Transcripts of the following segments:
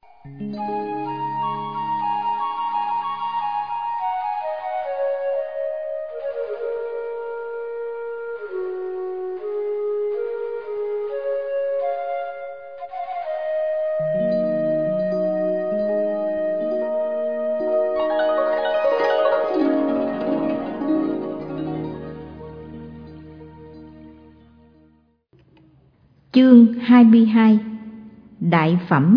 Chương 22 Đại phẩm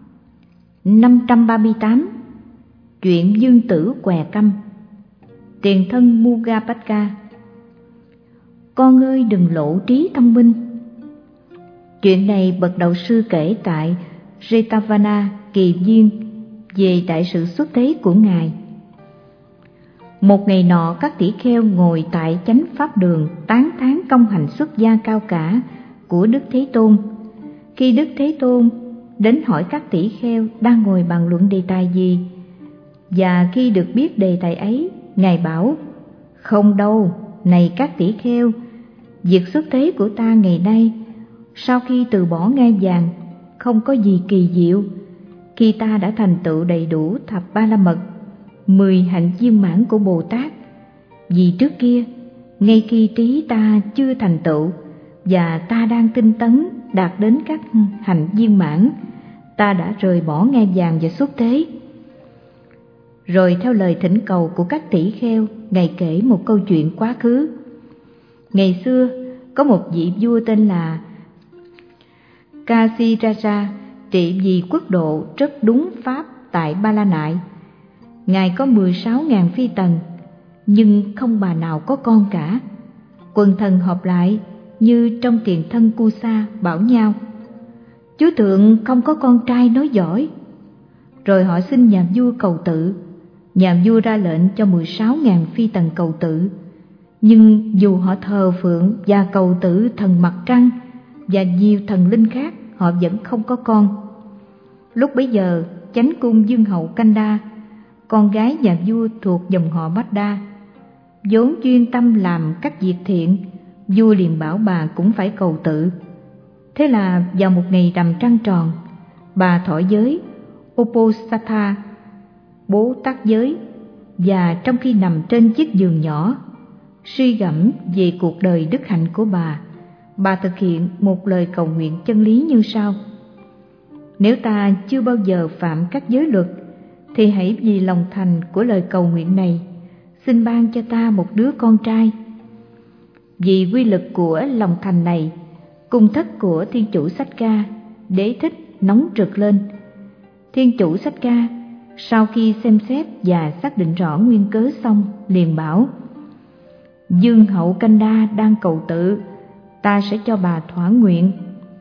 538 Chuyện Dương Tử què câm. Tiền thân Mugapatka. Con ơi, đừng lộ trí thông minh. Chuyện này bậc đạo sư kể tại Jetavana Kỳ Viên về đại sự xuất thế của Ngài. Một ngày nọ, các tỷ kheo ngồi tại chánh pháp đường tán thán công hạnh xuất gia cao cả của Đức Thế Tôn. Khi Đức Thế Tôn đến hỏi các tỷ kheo đang ngồi bàn luận đề tài gì, và khi được biết đề tài ấy, Ngài bảo: không đâu, này các tỷ kheo, việc xuất thế của ta ngày nay sau khi từ bỏ ngai vàng không có gì kỳ diệu. Khi ta đã thành tựu đầy đủ thập ba la mật, 10 hạnh viên mãn của Bồ Tát, vì trước kia ngay khi trí ta chưa thành tựu và ta đang tinh tấn đạt đến các hạnh viên mãn, ta đã rời bỏ ngai vàng và xuất thế. Rồi theo lời thỉnh cầu của các tỷ kheo, Ngài kể một câu chuyện quá khứ. Ngày xưa có một vị vua tên là Kasiraja trị vì quốc độ rất đúng pháp tại Ba La Nại. Ngài có 16.000 phi tần, nhưng không bà nào có con cả. Quần thần họp lại như trong tiền thân Kusa bảo nhau: chúa thượng không có con trai nói giỏi. Rồi họ xin nhà vua cầu tự. Nhà vua ra lệnh cho 16.000 phi tần cầu tự. Nhưng dù họ thờ phượng và cầu tự thần mặt trăng và nhiều thần linh khác, họ vẫn không có con. Lúc bấy giờ, chánh cung vương hậu Kanda, con gái nhà vua thuộc dòng họ Bada, vốn chuyên tâm làm các việc thiện, vua liền bảo bà cũng phải cầu tự. Thế là vào một ngày rằm trăng tròn, bà thọ giới Uposatha, bố tát giới, và trong khi nằm trên chiếc giường nhỏ, suy gẫm về cuộc đời đức hạnh của bà thực hiện một lời cầu nguyện chân lý như sau: nếu ta chưa bao giờ phạm các giới luật, thì hãy vì lòng thành của lời cầu nguyện này, xin ban cho ta một đứa con trai. Vì quy lực của lòng thành này, cung thất của Thiên Chủ Sách Ca, Đế Thích nóng rực lên. Thiên Chủ Sách Ca sau khi xem xét và xác định rõ nguyên cớ xong, liền bảo: vương hậu Kanda đang cầu tự, ta sẽ cho bà thỏa nguyện.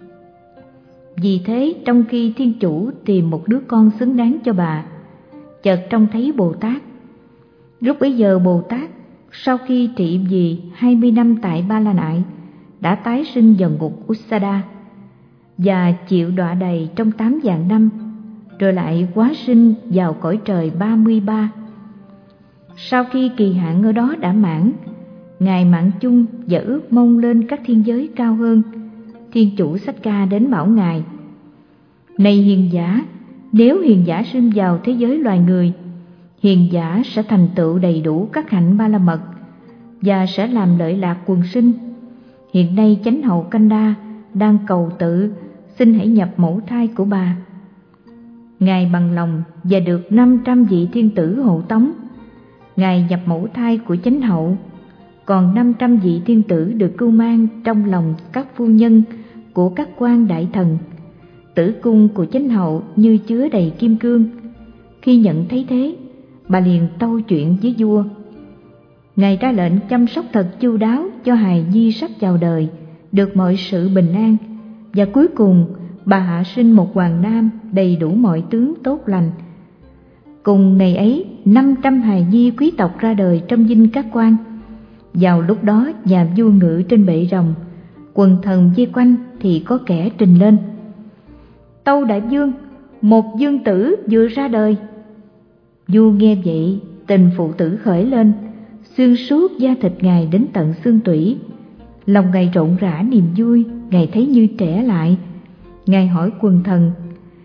Vì thế, trong khi Thiên Chủ tìm một đứa con xứng đáng cho bà, chợt trông thấy Bồ Tát. Lúc bấy giờ Bồ Tát sau khi trị vì 20 năm tại Ba La Nại, đã tái sinh vào ngục Ussada và chịu đọa đầy trong 8 vạn năm, rồi lại hóa sinh vào cõi trời 33. Sau khi kỳ hạn ở đó đã mãn, Ngài mạng chung và ước mong lên các thiên giới cao hơn. Thiên Chủ Sách Ca đến bảo Ngài: này hiền giả, nếu hiền giả sinh vào thế giới loài người, hiền giả sẽ thành tựu đầy đủ các hạnh ba la mật và sẽ làm lợi lạc quần sinh. Hiện nay chánh hậu Kanda đang cầu tự, xin hãy nhập mẫu thai của bà. Ngài bằng lòng và được 500 vị thiên tử hộ tống. Ngài nhập mẫu thai của chánh hậu, còn 500 vị thiên tử được cưu mang trong lòng các phu nhân của các quan đại thần. Tử cung của chánh hậu như chứa đầy kim cương. Khi nhận thấy thế, bà liền tâu chuyện với vua. Ngài ra lệnh chăm sóc thật chu đáo cho hài nhi sắp chào đời, được mọi sự bình an, và cuối cùng bà hạ sinh một hoàng nam đầy đủ mọi tướng tốt lành. Cùng ngày ấy, 500 hài nhi quý tộc ra đời trong dinh các quan. Vào lúc đó, nhà vua ngự trên bệ rồng, quần thần vây quanh thì có kẻ trình lên: tâu đại vương, một vương tử vừa ra đời. Vua nghe vậy, tình phụ tử khởi lên, xuyên suốt da thịt Ngài đến tận xương tủy. Lòng Ngài rộn rã niềm vui, Ngài thấy như trẻ lại. Ngài hỏi quần thần: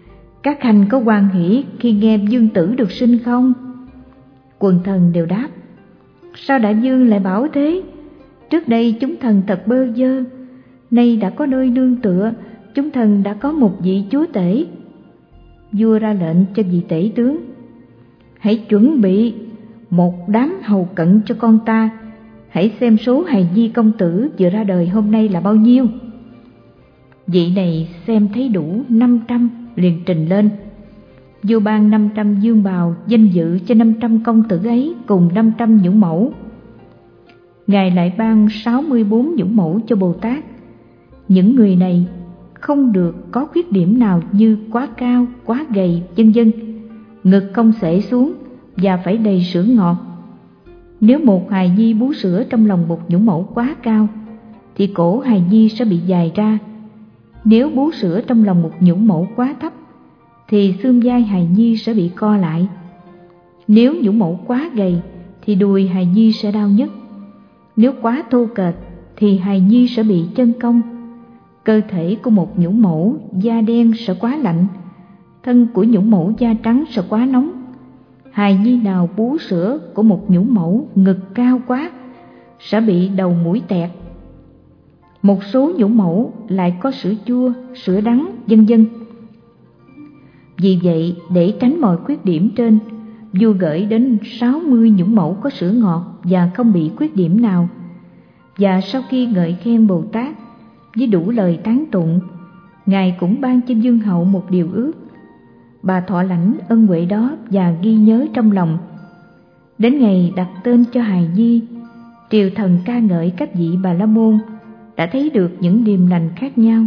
các khanh có hoan hỷ khi nghe vương tử được sinh không? Quần thần đều đáp: sao đại vương lại bảo thế? Trước đây chúng thần thật bơ vơ, nay đã có nơi nương tựa, chúng thần đã có một vị chúa tể. Vua ra lệnh cho vị tể tướng: hãy chuẩn bị một đám hầu cận cho con ta, hãy xem số hài nhi công tử vừa ra đời hôm nay là bao nhiêu. Vị này xem thấy đủ 500 liền trình lên. Vua ban 500 dương bào danh dự cho 500 công tử ấy cùng 500 nhũ mẫu. Ngài lại ban 64 nhũ mẫu cho Bồ Tát. Những người này không được có khuyết điểm nào như quá cao, quá gầy, vân vân, ngực không xể xuống và phải đầy sữa ngọt. Nếu một hài nhi bú sữa trong lòng một nhũ mẫu quá cao thì cổ hài nhi sẽ bị dài ra. Nếu bú sữa trong lòng một nhũ mẫu quá thấp thì xương vai hài nhi sẽ bị co lại. Nếu nhũ mẫu quá gầy thì đùi hài nhi sẽ đau nhức. Nếu quá thô kệch thì hài nhi sẽ bị chân cong. Cơ thể của một nhũ mẫu da đen sẽ quá lạnh, thân của nhũ mẫu da trắng sẽ quá nóng. Hài nhi nào bú sữa của một nhũ mẫu ngực cao quá sẽ bị đầu mũi tẹt. Một số nhũ mẫu lại có sữa chua, sữa đắng, vân vân. Vì vậy, để tránh mọi khuyết điểm trên, vua gửi đến 60 nhũ mẫu có sữa ngọt và không bị khuyết điểm nào. Và sau khi ngợi khen Bồ Tát với đủ lời tán tụng, Ngài cũng ban cho vương hậu một điều ước. Bà thọ lãnh ân huệ đó và ghi nhớ trong lòng. Đến ngày đặt tên cho hài nhi, triều thần ca ngợi các vị Bà La Môn đã thấy được những điềm lành khác nhau.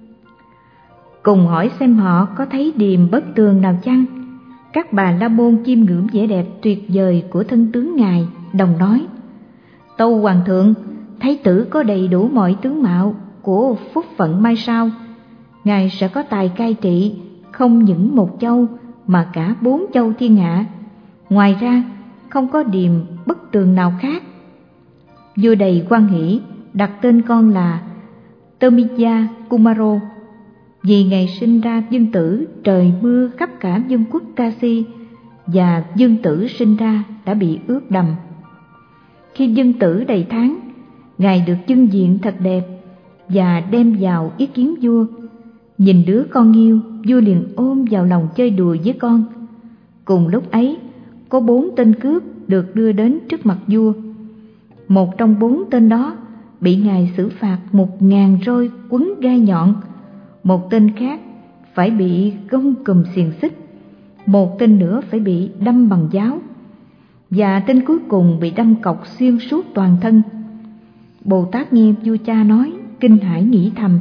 Cùng hỏi xem họ có thấy điềm bất tường nào chăng? Các Bà La Môn chiêm ngưỡng vẻ đẹp tuyệt vời của thân tướng Ngài, đồng nói: tâu hoàng thượng, thái tử có đầy đủ mọi tướng mạo của phúc phận mai sau. Ngài sẽ có tài cai trị không những một châu mà cả 4 châu thiên hạ. Ngoài ra không có điềm bất tường nào khác. Vua đầy hoan hỷ đặt tên con là Tomija Kumaro. Vì ngày sinh ra vương tử, trời mưa khắp cả vương quốc Kasi, và vương tử sinh ra đã bị ướt đầm. Khi vương tử đầy tháng, Ngài được dâng diện thật đẹp và đem vào ý kiến vua. Nhìn đứa con yêu, vua liền ôm vào lòng chơi đùa với con. Cùng lúc ấy, có 4 tên cướp được đưa đến trước mặt vua. Một trong 4 tên đó bị Ngài xử phạt 1000 roi quấn gai nhọn. Một tên khác phải bị gông cùm xiềng xích. Một tên nữa phải bị đâm bằng giáo. Và tên cuối cùng bị đâm cọc xuyên suốt toàn thân. Bồ Tát nghe vua cha nói, kinh hãi nghĩ thầm: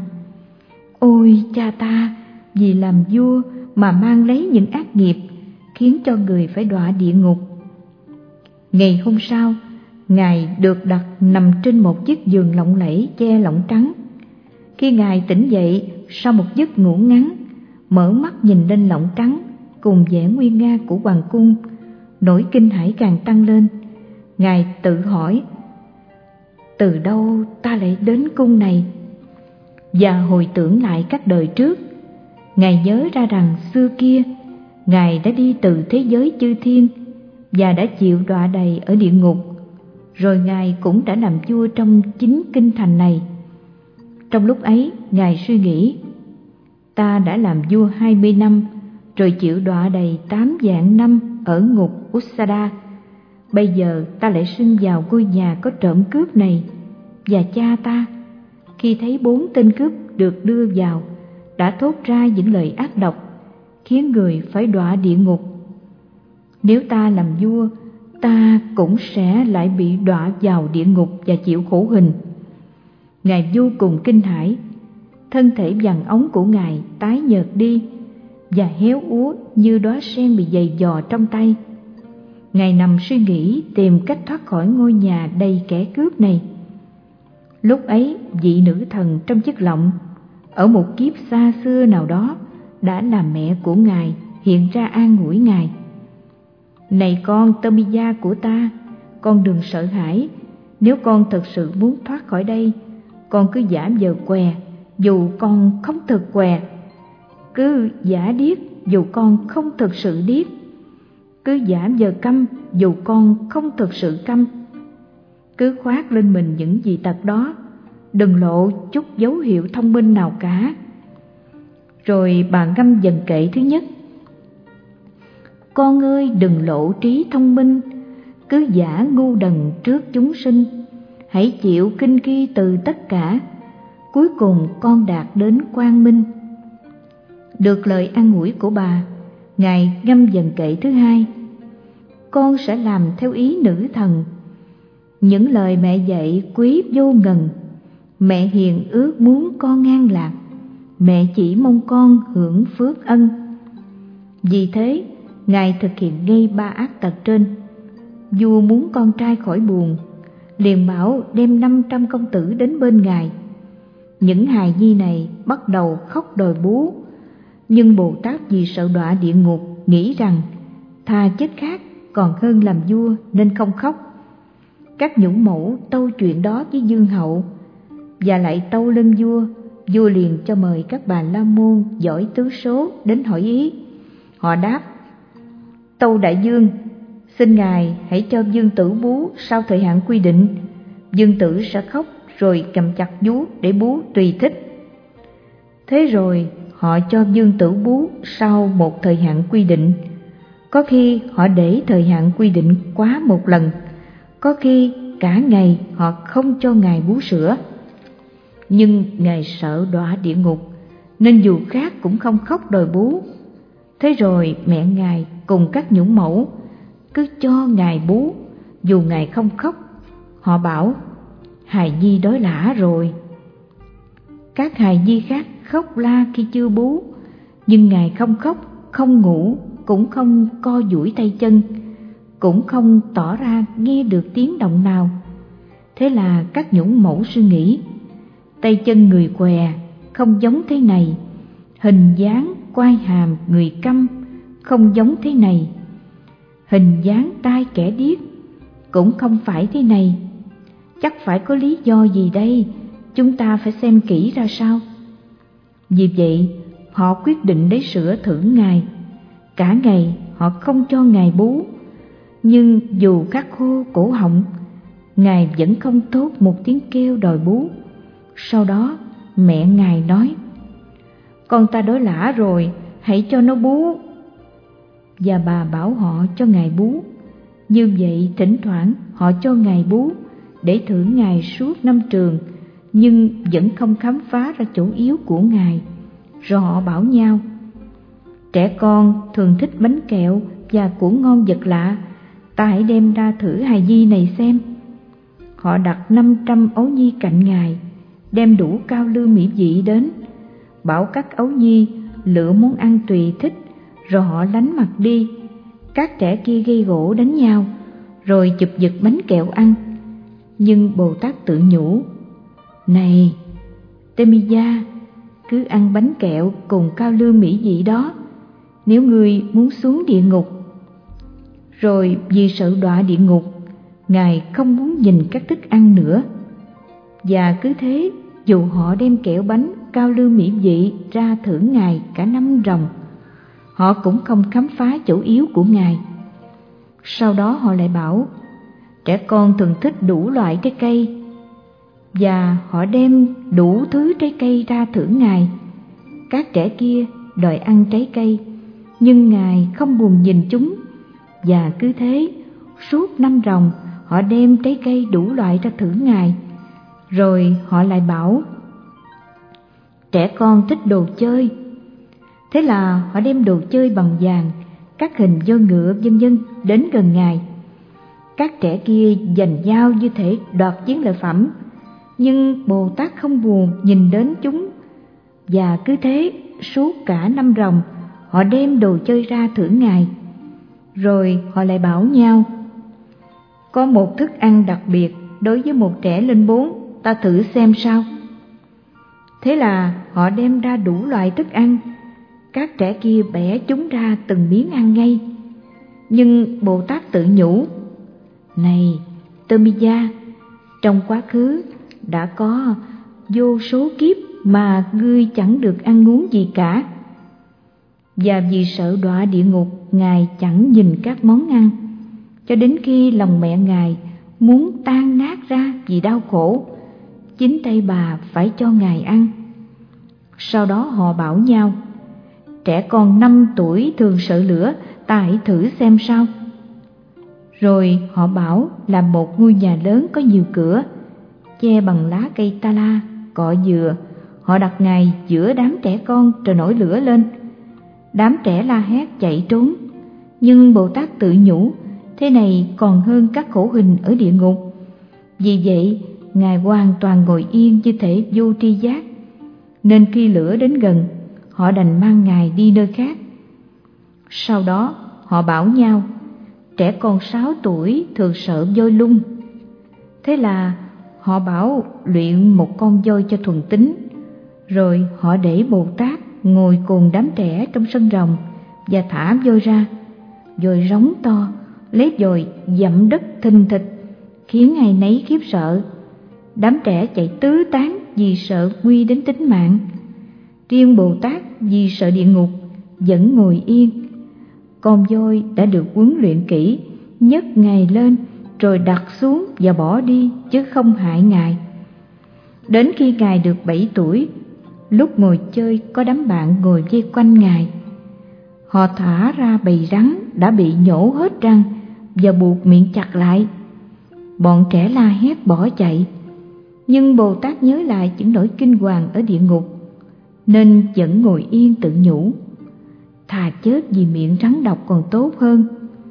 ôi cha ta, vì làm vua mà mang lấy những ác nghiệp, khiến cho người phải đọa địa ngục. Ngày hôm sau, Ngài được đặt nằm trên một chiếc giường lộng lẫy che lỏng trắng. Khi Ngài tỉnh dậy sau một giấc ngủ ngắn, mở mắt nhìn lên lọng trắng cùng vẻ nguy nga của hoàng cung, nỗi kinh hãi càng tăng lên. Ngài tự hỏi: từ đâu ta lại đến cung này? Và hồi tưởng lại các đời trước, Ngài nhớ ra rằng xưa kia Ngài đã đi từ thế giới chư thiên và đã chịu đọa đầy ở địa ngục. Rồi Ngài cũng đã làm vua trong chính kinh thành này. Trong lúc ấy, Ngài suy nghĩ: ta đã làm vua 20 năm, rồi chịu đọa đầy 8 vạn năm ở ngục Ussada. Bây giờ ta lại sinh vào ngôi nhà có trộm cướp này. Và cha ta, khi thấy 4 tên cướp được đưa vào, đã thốt ra những lời ác độc, khiến người phải đọa địa ngục. Nếu ta làm vua, ta cũng sẽ lại bị đọa vào địa ngục và chịu khổ hình. Ngài vô cùng kinh hãi, thân thể vàng óng của Ngài tái nhợt đi và héo úa như đóa sen bị giày vò trong tay. Ngài nằm suy nghĩ tìm cách thoát khỏi ngôi nhà đầy kẻ cướp này. Lúc ấy, vị nữ thần trong chiếc lọng ở một kiếp xa xưa nào đó đã làm mẹ của Ngài hiện ra an ủi Ngài: này con Tomija của ta, con đừng sợ hãi. Nếu con thật sự muốn thoát khỏi đây, con cứ giả vờ què, dù con không thật què. Cứ giả điếc dù con không thực sự điếc, cứ giả vờ câm dù con không thực sự câm. Cứ khoác lên mình những dị tật đó, đừng lộ chút dấu hiệu thông minh nào cả. Rồi bà ngâm dần kệ thứ nhất: Con ơi, đừng lộ trí thông minh, cứ giả ngu đần trước chúng sinh. Hãy chịu kinh khi từ tất cả, cuối cùng con đạt đến quang minh. Được lời an ủi của bà, Ngài ngâm dần kệ thứ hai: Con sẽ làm theo ý nữ thần. Những lời mẹ dạy quý vô ngần. Mẹ hiền ước muốn con an lạc, mẹ chỉ mong con hưởng phước ân. Vì thế, Ngài thực hiện ngay 3 ác tật trên. Vua muốn con trai khỏi buồn, liền bảo đem 500 công tử đến bên Ngài. Những hài nhi này bắt đầu khóc đòi bú, nhưng Bồ Tát vì sợ đọa địa ngục, nghĩ rằng thà chết khác còn hơn làm vua nên không khóc. Các nhũ mẫu tâu chuyện đó với Dương hậu và lại tâu lên vua. Vua liền cho mời các bà la môn giỏi tứ số đến hỏi ý. Họ đáp: Tâu đại vương, xin Ngài hãy cho vương tử bú sau thời hạn quy định. Vương tử sẽ khóc rồi cầm chặt vú để bú tùy thích. Thế rồi họ cho vương tử bú sau một thời hạn quy định. Có khi họ để thời hạn quy định quá một lần, có khi cả ngày họ không cho Ngài bú sữa. Nhưng Ngài sợ đọa địa ngục, nên dù khác cũng không khóc đòi bú. Thế rồi mẹ Ngài cùng các nhũ mẫu cứ cho Ngài bú, dù Ngài không khóc. Họ bảo: hài nhi đói lả rồi. Các hài nhi khác khóc la khi chưa bú, nhưng Ngài không khóc, không ngủ, cũng không co duỗi tay chân, cũng không tỏ ra nghe được tiếng động nào. Thế là các nhũ mẫu suy nghĩ: tay chân người què không giống thế này, hình dáng quai hàm người câm không giống thế này, hình dáng tai kẻ điếc cũng không phải thế này. Chắc phải có lý do gì đây, chúng ta phải xem kỹ ra sao. Vì vậy họ quyết định lấy sữa thưởng Ngài. Cả ngày họ không cho Ngài bú, nhưng dù khát khô cổ họng, Ngài vẫn không thốt một tiếng kêu đòi bú. Sau đó mẹ Ngài nói: con ta đói lả rồi, hãy cho nó bú. Và bà bảo họ cho Ngài bú. Như vậy thỉnh thoảng họ cho Ngài bú để thưởng Ngài suốt 5 trường, nhưng vẫn không khám phá ra chỗ yếu của Ngài. Rồi họ bảo nhau: trẻ con thường thích bánh kẹo và của ngon vật lạ, ta hãy đem ra thử hài nhi này xem. Họ đặt 500 ấu nhi cạnh Ngài, đem đủ cao lương mỹ vị đến, bảo các ấu nhi lựa món ăn tùy thích, rồi họ lánh mặt đi. Các trẻ kia gây gổ đánh nhau, rồi chụp giật bánh kẹo ăn. Nhưng Bồ Tát tự nhủ: này Temiya, cứ ăn bánh kẹo cùng cao lương mỹ vị đó, nếu ngươi muốn xuống địa ngục. Rồi vì sợ đọa địa ngục, Ngài không muốn nhìn các thức ăn nữa. Và cứ thế, dù họ đem kẹo bánh cao lương mỹ vị ra thưởng Ngài cả 5 ròng, họ cũng không khám phá chỗ yếu của Ngài. Sau đó họ lại bảo: trẻ con thường thích đủ loại trái cây, và họ đem đủ thứ trái cây ra thưởng Ngài. Các trẻ kia đòi ăn trái cây, nhưng Ngài không buồn nhìn chúng. Và cứ thế, suốt 5 ròng họ đem trái cây đủ loại ra thưởng Ngài. Rồi họ lại bảo: trẻ con thích đồ chơi. Thế là họ đem đồ chơi bằng vàng, các hình voi ngựa vân vân đến gần Ngài. Các trẻ kia giành dao như thể đoạt chiến lợi phẩm, nhưng Bồ Tát không buồn nhìn đến chúng. Và cứ thế, suốt cả 5 ròng họ đem đồ chơi ra thưởng Ngài. Rồi họ lại bảo nhau: có một thức ăn đặc biệt đối với một trẻ lên 4, ta thử xem sao. Thế là họ đem ra đủ loại thức ăn. Các trẻ kia bẻ chúng ra từng miếng ăn ngay. Nhưng Bồ Tát tự nhủ: này Temiya, trong quá khứ đã có vô số kiếp mà ngươi chẳng được ăn uống gì cả. Và vì sợ đọa địa ngục, Ngài chẳng nhìn các món ăn, cho đến khi lòng mẹ Ngài muốn tan nát ra vì đau khổ, chính tay bà phải cho Ngài ăn. Sau đó họ bảo nhau: trẻ con 5 tuổi thường sợ lửa, ta hãy thử xem sao. Rồi họ bảo làm một ngôi nhà lớn có nhiều cửa, che bằng lá cây ta la, cọ dừa. Họ đặt Ngài giữa đám trẻ con rồi nổi lửa lên. Đám trẻ la hét chạy trốn, nhưng Bồ Tát tự nhủ thế này còn hơn các khổ hình ở địa ngục. Vì vậy Ngài hoàn toàn ngồi yên như thể vô tri giác, nên khi lửa đến gần, họ đành mang Ngài đi nơi khác. Sau đó họ bảo nhau: trẻ con 6 tuổi thường sợ voi lung. Thế là họ bảo luyện một con voi cho thuần tính, rồi họ để Bồ Tát ngồi cùng đám trẻ trong sân rồng và thả voi ra. Voi rống to, lấy dòi dẫm đất thình thịch, khiến ai nấy khiếp sợ. Đám trẻ chạy tứ tán vì sợ nguy đến tính mạng. Riêng Bồ Tát vì sợ địa ngục vẫn ngồi yên. Con voi đã được huấn luyện kỹ, nhấc Ngài lên rồi đặt xuống và bỏ đi, chứ không hại Ngài. Đến khi Ngài được 7 tuổi, lúc ngồi chơi có đám bạn ngồi vây quanh Ngài. Họ thả ra bầy rắn đã bị nhổ hết răng và buộc miệng chặt lại. Bọn trẻ la hét bỏ chạy, nhưng Bồ Tát nhớ lại những nỗi kinh hoàng ở địa ngục, nên vẫn ngồi yên tự nhủ: thà chết vì miệng rắn độc còn tốt hơn.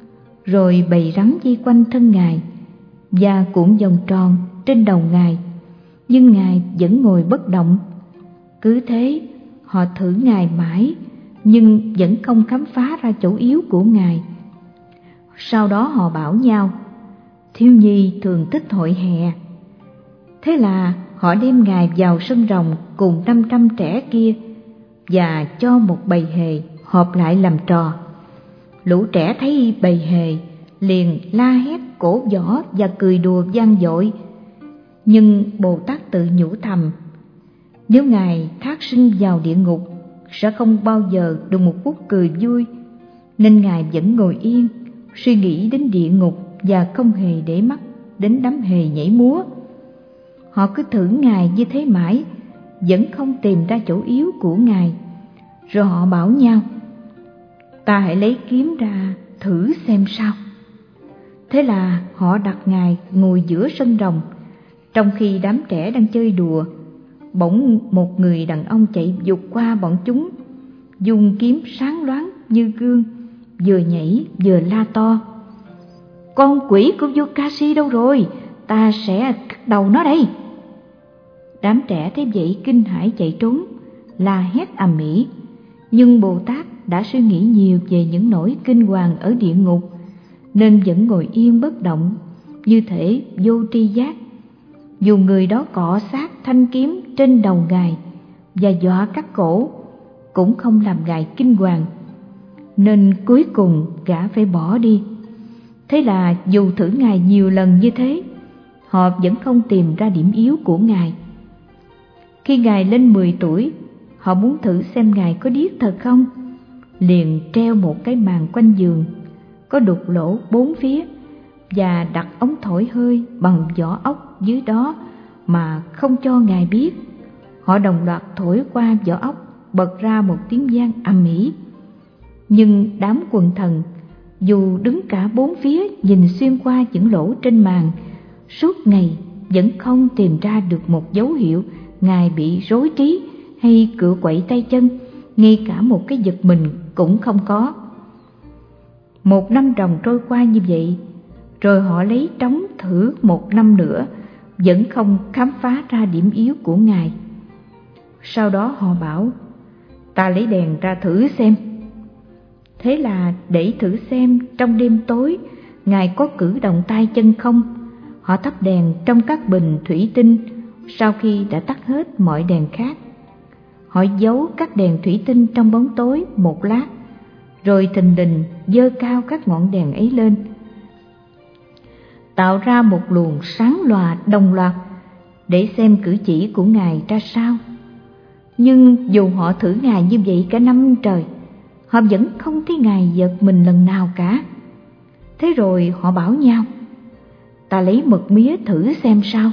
Rồi bầy rắn vây quanh thân Ngài và cuộn vòng tròn trên đầu Ngài, nhưng Ngài vẫn ngồi bất động. Cứ thế họ thử Ngài mãi, nhưng vẫn không khám phá ra chỗ yếu của Ngài. Sau đó họ bảo nhau: thiếu nhi thường thích hội hè. Thế là họ đem Ngài vào sân rồng cùng 500 trẻ kia và cho một bầy hề họp lại làm trò. Lũ trẻ thấy bầy hề liền la hét, cổ võ và cười đùa vang dội. Nhưng Bồ Tát tự nhủ thầm: nếu Ngài thác sinh vào địa ngục sẽ không bao giờ được một phút cười vui, nên Ngài vẫn ngồi yên suy nghĩ đến địa ngục và không hề để mắt đến đám hề nhảy múa. Họ cứ thử Ngài như thế mãi, vẫn không tìm ra chỗ yếu của Ngài. Rồi họ bảo nhau: ta hãy lấy kiếm ra thử xem sao. Thế là họ đặt Ngài ngồi giữa sân rồng. Trong khi đám trẻ đang chơi đùa, bỗng một người đàn ông chạy vụt qua bọn chúng, dùng kiếm sáng loáng như gương, vừa nhảy vừa la to: con quỷ của vua Ca-si đâu rồi? Ta sẽ cắt đầu nó đây. Đám trẻ thấy vậy kinh hãi chạy trốn, la hét ầm ĩ. Nhưng Bồ Tát đã suy nghĩ nhiều về những nỗi kinh hoàng ở địa ngục, nên vẫn ngồi yên bất động, như thể vô tri giác. Dù người đó cọ sát thanh kiếm trên đầu Ngài và dọa cắt cổ, cũng không làm Ngài kinh hoàng, nên cuối cùng gã phải bỏ đi. Thế là dù thử Ngài nhiều lần như thế, họ vẫn không tìm ra điểm yếu của Ngài. Khi Ngài lên 10 tuổi, họ muốn thử xem Ngài có điếc thật không, liền treo một cái màn quanh giường, có đục lỗ 4 phía, và đặt ống thổi hơi bằng vỏ ốc dưới đó mà không cho Ngài biết. Họ đồng loạt thổi qua vỏ ốc, bật ra một tiếng vang ầm ĩ. Nhưng đám quần thần, dù đứng cả 4 phía nhìn xuyên qua những lỗ trên màn, suốt ngày vẫn không tìm ra được một dấu hiệu Ngài bị rối trí hay cựa quậy tay chân, ngay cả một cái giật mình cũng không có. 1 năm ròng trôi qua như vậy, rồi họ lấy trống thử 1 năm nữa, vẫn không khám phá ra điểm yếu của Ngài. Sau đó họ bảo: ta lấy đèn ra thử xem. Thế là để thử xem trong đêm tối Ngài có cử động tay chân không. Họ thắp đèn trong các bình thủy tinh sau khi đã tắt hết mọi đèn khác. Họ giấu các đèn thủy tinh trong bóng tối một lát, rồi thình lình giơ cao các ngọn đèn ấy lên, tạo ra một luồng sáng lòa đồng loạt để xem cử chỉ của Ngài ra sao. Nhưng dù họ thử Ngài như vậy cả 5 trời, họ vẫn không thấy Ngài giật mình lần nào cả. Thế rồi họ bảo nhau, ta lấy mật mía thử xem sao.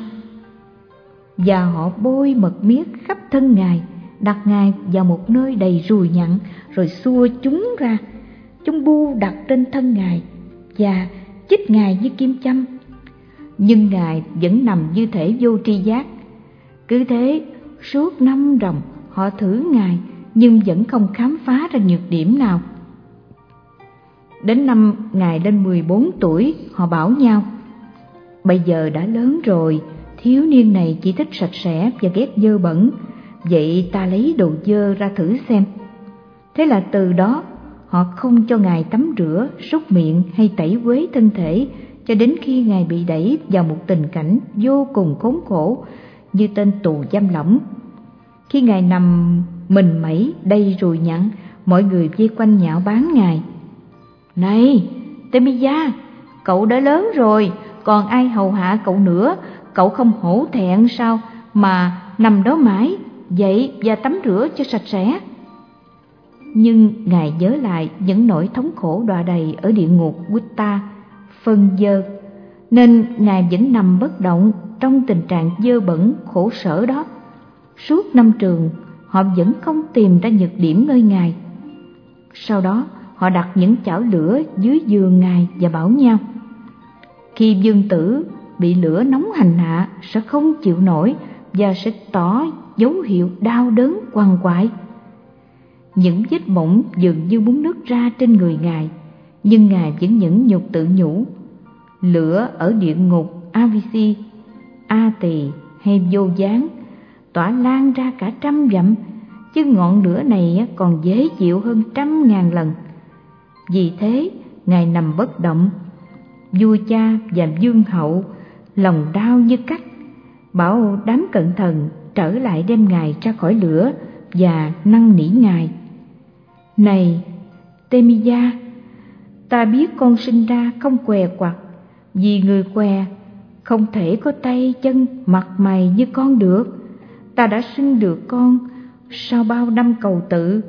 Và họ bôi mật mía khắp thân Ngài, đặt Ngài vào một nơi đầy ruồi nhặn, rồi xua chúng ra. Chúng bu đặt trên thân Ngài và chích Ngài như kim châm. Nhưng Ngài vẫn nằm như thể vô tri giác. Cứ thế suốt 5 ròng họ thử Ngài, nhưng vẫn không khám phá ra nhược điểm nào. Đến năm Ngài lên 14 tuổi, họ bảo nhau, bây giờ đã lớn rồi, thiếu niên này chỉ thích sạch sẽ và ghét dơ bẩn, vậy ta lấy đồ dơ ra thử xem. Thế là từ đó họ không cho Ngài tắm rửa, súc miệng hay tẩy uế thân thể, cho đến khi Ngài bị đẩy vào một tình cảnh vô cùng khốn khổ, như tên tù giam lỏng. Khi Ngài nằm mình mẩy đầy ruồi nhặn, mọi người vây quanh nhạo báng Ngài. Này, Temiya, cậu đã lớn rồi, còn ai hầu hạ cậu nữa, cậu không hổ thẹn sao mà nằm đó mãi, dậy và tắm rửa cho sạch sẽ. Nhưng Ngài nhớ lại những nỗi thống khổ đọa đầy ở địa ngục Gutta, phân dơ, nên Ngài vẫn nằm bất động trong tình trạng dơ bẩn khổ sở đó. Suốt 5 trường, họ vẫn không tìm ra nhược điểm nơi Ngài. Sau đó, họ đặt những chảo lửa dưới giường Ngài và bảo nhau, khi vương tử bị lửa nóng hành hạ sẽ không chịu nổi và sẽ tỏ dấu hiệu đau đớn quằn quại. Những vết bỏng dường như muốn nứt ra trên người Ngài, nhưng Ngài vẫn nhẫn nhục tự nhủ, lửa ở địa ngục Avisi, A Tỳ hay Vô Gián tỏa lan ra cả 100 dặm, chứ ngọn lửa này còn dễ chịu hơn 100.000 lần. Vì thế Ngài nằm bất động. Vua cha và vương hậu lòng đau như cắt, bảo đám cận thần trở lại đem Ngài ra khỏi lửa và năn nỉ Ngài. Này Temiya, ta biết con sinh ra không què quặt, vì người què không thể có tay chân mặt mày như con được. Ta đã sinh được con sau bao năm cầu tự.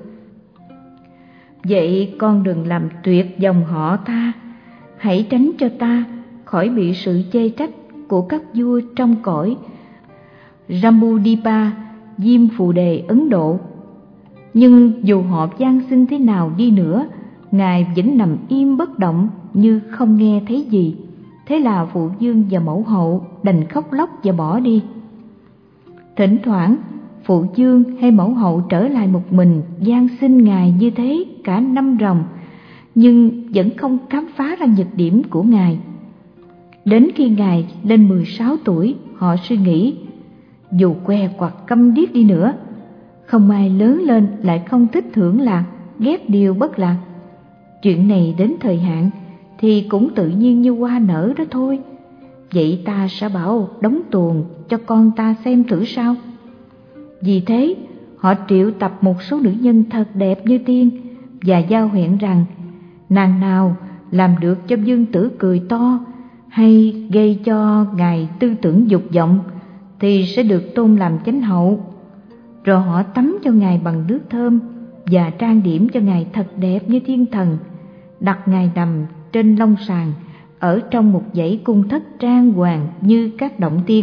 Vậy con đừng làm tuyệt dòng họ ta, hãy tránh cho ta khỏi bị sự chê trách của các vua trong cõi Jambudvipa, Diêm Phù Đề, Ấn Độ. Nhưng dù họ van xin thế nào đi nữa, Ngài vẫn nằm im bất động như không nghe thấy gì. Thế là phụ vương và mẫu hậu đành khóc lóc và bỏ đi. Thỉnh thoảng phụ vương hay mẫu hậu trở lại một mình van xin Ngài như thế cả 5 ròng, nhưng vẫn không khám phá ra nhược điểm của Ngài. Đến khi Ngài lên 16 tuổi, họ suy nghĩ, dù què quặt câm điếc đi nữa, không ai lớn lên lại không thích hưởng lạc, ghét điều bất lạc. Chuyện này đến thời hạn thì cũng tự nhiên như hoa nở đó thôi. Vậy ta sẽ bảo đóng tuồng cho con ta xem thử sao. Vì thế họ triệu tập một số nữ nhân thật đẹp như tiên và giao hẹn rằng nàng nào làm được cho vương tử cười to hay gây cho Ngài tư tưởng dục vọng thì sẽ được tôn làm chánh hậu. Rồi họ tắm cho Ngài bằng nước thơm và trang điểm cho Ngài thật đẹp như thiên thần, đặt Ngài nằm trên long sàng ở trong một dãy cung thất trang hoàng như các động tiên.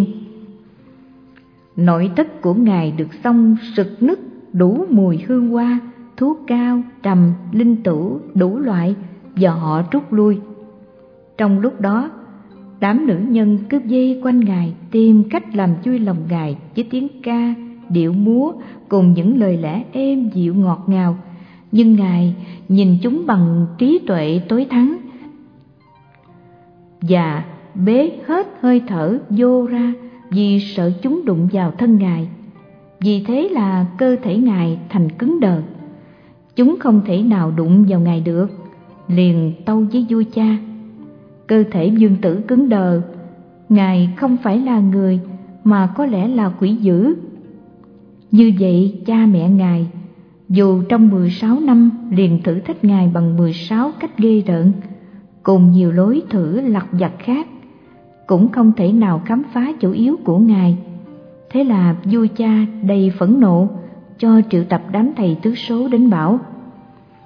Nội thất của Ngài được xông sực nức đủ mùi hương hoa, thuốc cao, trầm, linh tửu đủ loại, và họ rút lui. Trong lúc đó, đám nữ nhân cứ vây quanh Ngài tìm cách làm vui lòng Ngài với tiếng ca, điệu múa cùng những lời lẽ êm dịu ngọt ngào. Nhưng Ngài nhìn chúng bằng trí tuệ tối thắng và bế hết hơi thở vô ra vì sợ chúng đụng vào thân Ngài. Vì thế là cơ thể Ngài thành cứng đờ. Chúng không thể nào đụng vào Ngài được, liền tâu với vua cha, cơ thể vương tử cứng đờ, Ngài không phải là người mà có lẽ là quỷ dữ. Như vậy cha mẹ Ngài dù trong 16 năm liền thử thách Ngài bằng 16 cách ghê rợn, cùng nhiều lối thử lặt vặt khác, cũng không thể nào khám phá chỗ yếu của Ngài. Thế là vua cha đầy phẫn nộ cho triệu tập đám thầy tứ số đến bảo,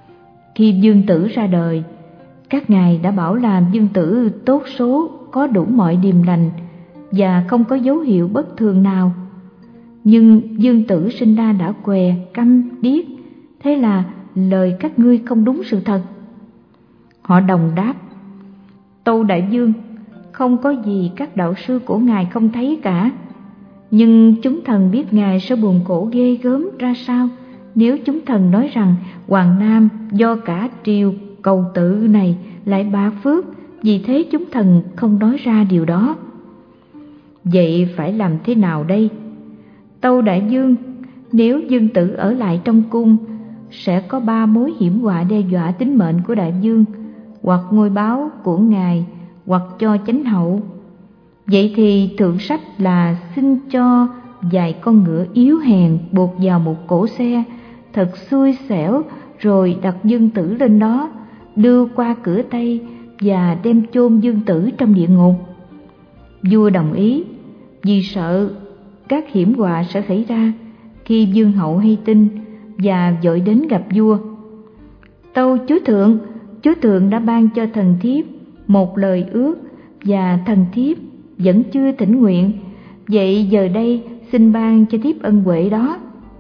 Khi Dương Tử ra đời, các ngài đã bảo là Dương Tử tốt số, có đủ mọi điềm lành và không có dấu hiệu bất thường nào. Nhưng Dương Tử sinh ra đã què, câm, điếc, thế là lời các ngươi không đúng sự thật. Họ đồng đáp: Tâu đại vương, không có gì các đạo sư của ngài không thấy cả. Nhưng chúng thần biết ngài sẽ buồn khổ ghê gớm ra sao nếu chúng thần nói rằng Hoàng Nam do cả triều cầu tự này lại bạc phước, vì thế chúng thần không nói ra điều đó. Vậy phải làm thế nào đây? Tâu đại vương, nếu Dương Tử ở lại trong cung, sẽ có 3 mối hiểm họa đe dọa tính mệnh của đại vương, hoặc ngôi báo của ngài, hoặc cho chánh hậu. Vậy thì thượng sách là xin cho vài con ngựa yếu hèn buộc vào một cỗ xe thật xui xẻo, rồi đặt Dương Tử lên đó, đưa qua cửa Tây và đem chôn Dương Tử trong địa ngục. Vua đồng ý, vì sợ các hiểm họa sẽ xảy ra khi vương hậu hay tin, và vội đến gặp vua. Tâu chúa thượng đã ban cho thần thiếp một lời ước, và thần thiếp vẫn chưa thỉnh nguyện, vậy giờ đây xin ban cho thiếp ân huệ đó.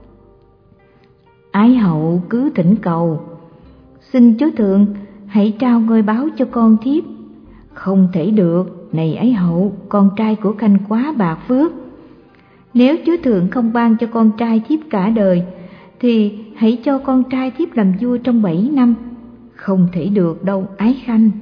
Ái hậu cứ thỉnh cầu, xin chúa thượng hãy trao ngôi báo cho con thiếp. Không thể được, này ái hậu, con trai của khanh quá bạc phước. Nếu chúa thượng không ban cho con trai thiếp cả đời, thì hãy cho con trai thiếp làm vua trong 7 năm. Không thể được đâu ái khanh.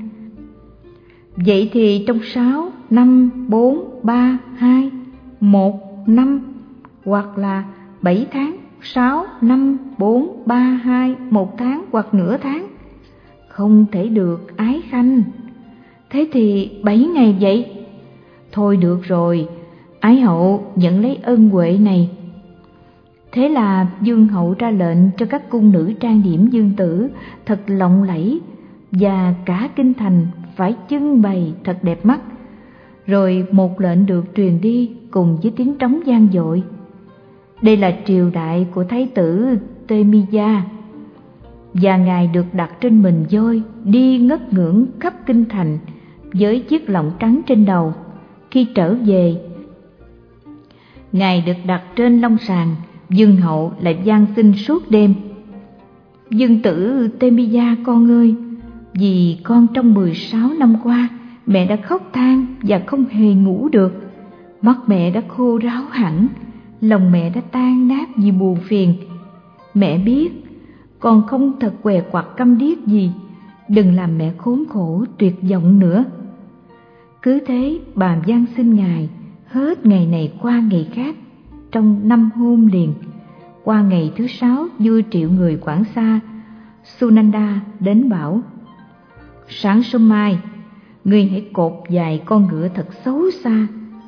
Vậy thì trong 6, 5, 4, 3, 2, 1 năm, hoặc là 7 tháng, 6, 5, 4, 3, 2, 1 tháng hoặc nửa tháng. Không thể được ái khanh. Thế thì 7 ngày vậy. Thôi được rồi, ái hậu nhận lấy ân huệ này. Thế là vương hậu ra lệnh cho các cung nữ trang điểm Dương Tử thật lộng lẫy, và cả kinh thành phải trưng bày thật đẹp mắt. Rồi một lệnh được truyền đi cùng với tiếng trống vang dội. Đây là triều đại của thái tử Tê-mi-gia, và ngài được đặt trên mình voi, đi ngất ngưỡng khắp kinh thành với chiếc lọng trắng trên đầu. Khi trở về, ngài được đặt trên long sàng, vương hậu lại van xin suốt đêm: Dương Tử Tê-mi-gia con ơi, vì con trong 16 năm qua mẹ đã khóc than và không hề ngủ được. Mắt mẹ đã khô ráo hẳn, lòng mẹ đã tan nát vì buồn phiền. Mẹ biết con không thật què quặt câm điếc gì, đừng làm mẹ khốn khổ tuyệt vọng nữa. Cứ thế bà van xin ngài hết ngày này qua ngày khác trong 5 hôm liền. Qua ngày thứ 6, vua triệu người quản xa Sunanda đến bảo: Sáng sớm mai, ngươi hãy cột vài con ngựa thật xấu xa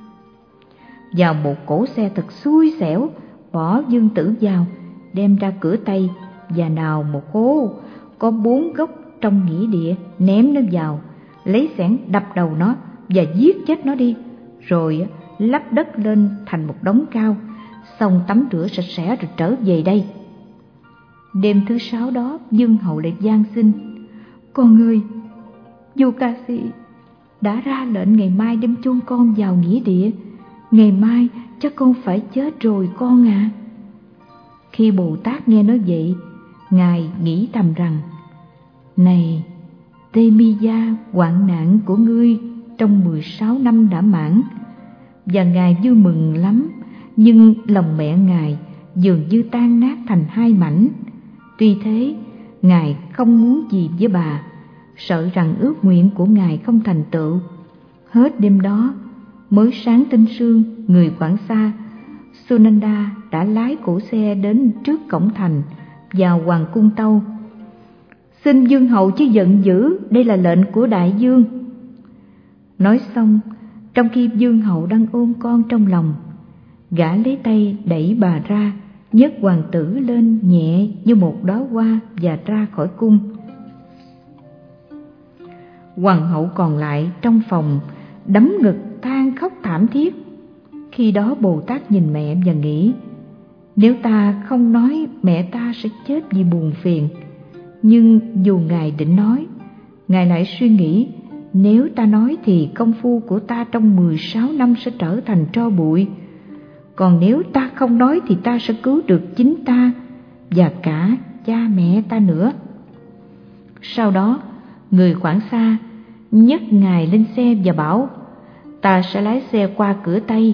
vào một cỗ xe thật xui xẻo, bỏ Dương Tử vào, đem ra cửa Tây và đào một hố có 4 gốc trong nghĩa địa, ném nó vào, lấy xẻng đập đầu nó và giết chết nó đi, rồi lấp đất lên thành một đống cao, xong tắm rửa sạch sẽ rồi trở về đây. Đêm thứ 6 đó, vương hậu lại van xin: Con ơi, vua Ca Si đã ra lệnh ngày mai đem chôn con vào nghĩa địa. Ngày mai chắc con phải chết rồi con ạ. Khi Bồ Tát nghe nói vậy, ngài nghĩ thầm rằng: Này Tê-mi-gia, hoạn nạn của ngươi trong 16 năm đã mãn. Và ngài vui mừng lắm, nhưng lòng mẹ ngài dường như tan nát thành 2 mảnh. Tuy thế, ngài không muốn gì với bà, sợ rằng ước nguyện của ngài không thành tựu. Hết đêm đó, mới sáng tinh sương, người quản xa Sunanda đã lái cỗ xe đến trước cổng thành, vào hoàng cung tâu: Xin vương hậu chứ giận dữ, đây là lệnh của đại vương. Nói xong, trong khi vương hậu đang ôm con trong lòng, gã lấy tay đẩy bà ra, nhấc hoàng tử lên nhẹ như một đóa hoa và ra khỏi cung. Hoàng hậu còn lại trong phòng đấm ngực than khóc thảm thiết. Khi đó Bồ Tát nhìn mẹ và nghĩ: Nếu ta không nói, mẹ ta sẽ chết vì buồn phiền. Nhưng dù Ngài định nói, Ngài lại suy nghĩ, nếu ta nói thì công phu của ta trong 16 năm sẽ trở thành tro bụi. Còn nếu ta không nói thì ta sẽ cứu được chính ta và cả cha mẹ ta nữa. Sau đó, người quản xa nhấc Ngài lên xe và bảo, ta sẽ lái xe qua cửa Tây.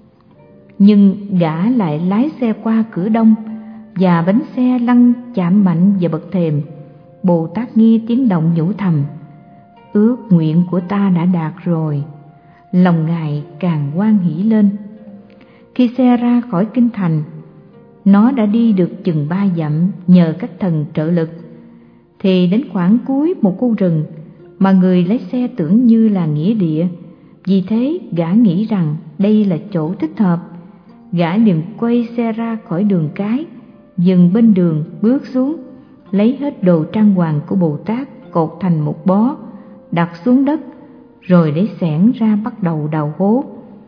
Nhưng gã lại lái xe qua cửa Đông, và bánh xe lăn chạm mạnh vào bậc thềm. Bồ Tát nghe tiếng động nhủ thầm, ước nguyện của ta đã đạt rồi. Lòng Ngài càng hoan hỷ lên. Khi xe ra khỏi kinh thành, nó đã đi được chừng 3 dặm nhờ các thần trợ lực. Thì đến khoảng cuối một khu rừng mà người lái xe tưởng như là nghĩa địa. Vì thế gã nghĩ rằng đây là chỗ thích hợp. Gã liền quay xe ra khỏi đường cái, dừng bên đường, bước xuống, lấy hết đồ trang hoàng của Bồ Tát cột thành một bó, đặt xuống đất, rồi lấy xẻng ra bắt đầu đào hố.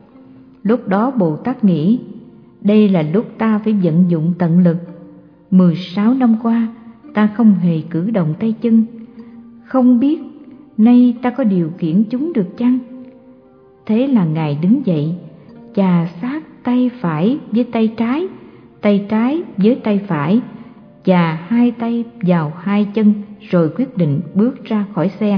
Lúc đó Bồ Tát nghĩ, đây là lúc ta phải vận dụng tận lực. 16 năm qua ta không hề cử động tay chân, không biết nay ta có điều khiển chúng được chăng? Thế là Ngài đứng dậy, chà sát tay phải với tay trái với tay phải, chà hai tay vào hai chân, rồi quyết định bước ra khỏi xe.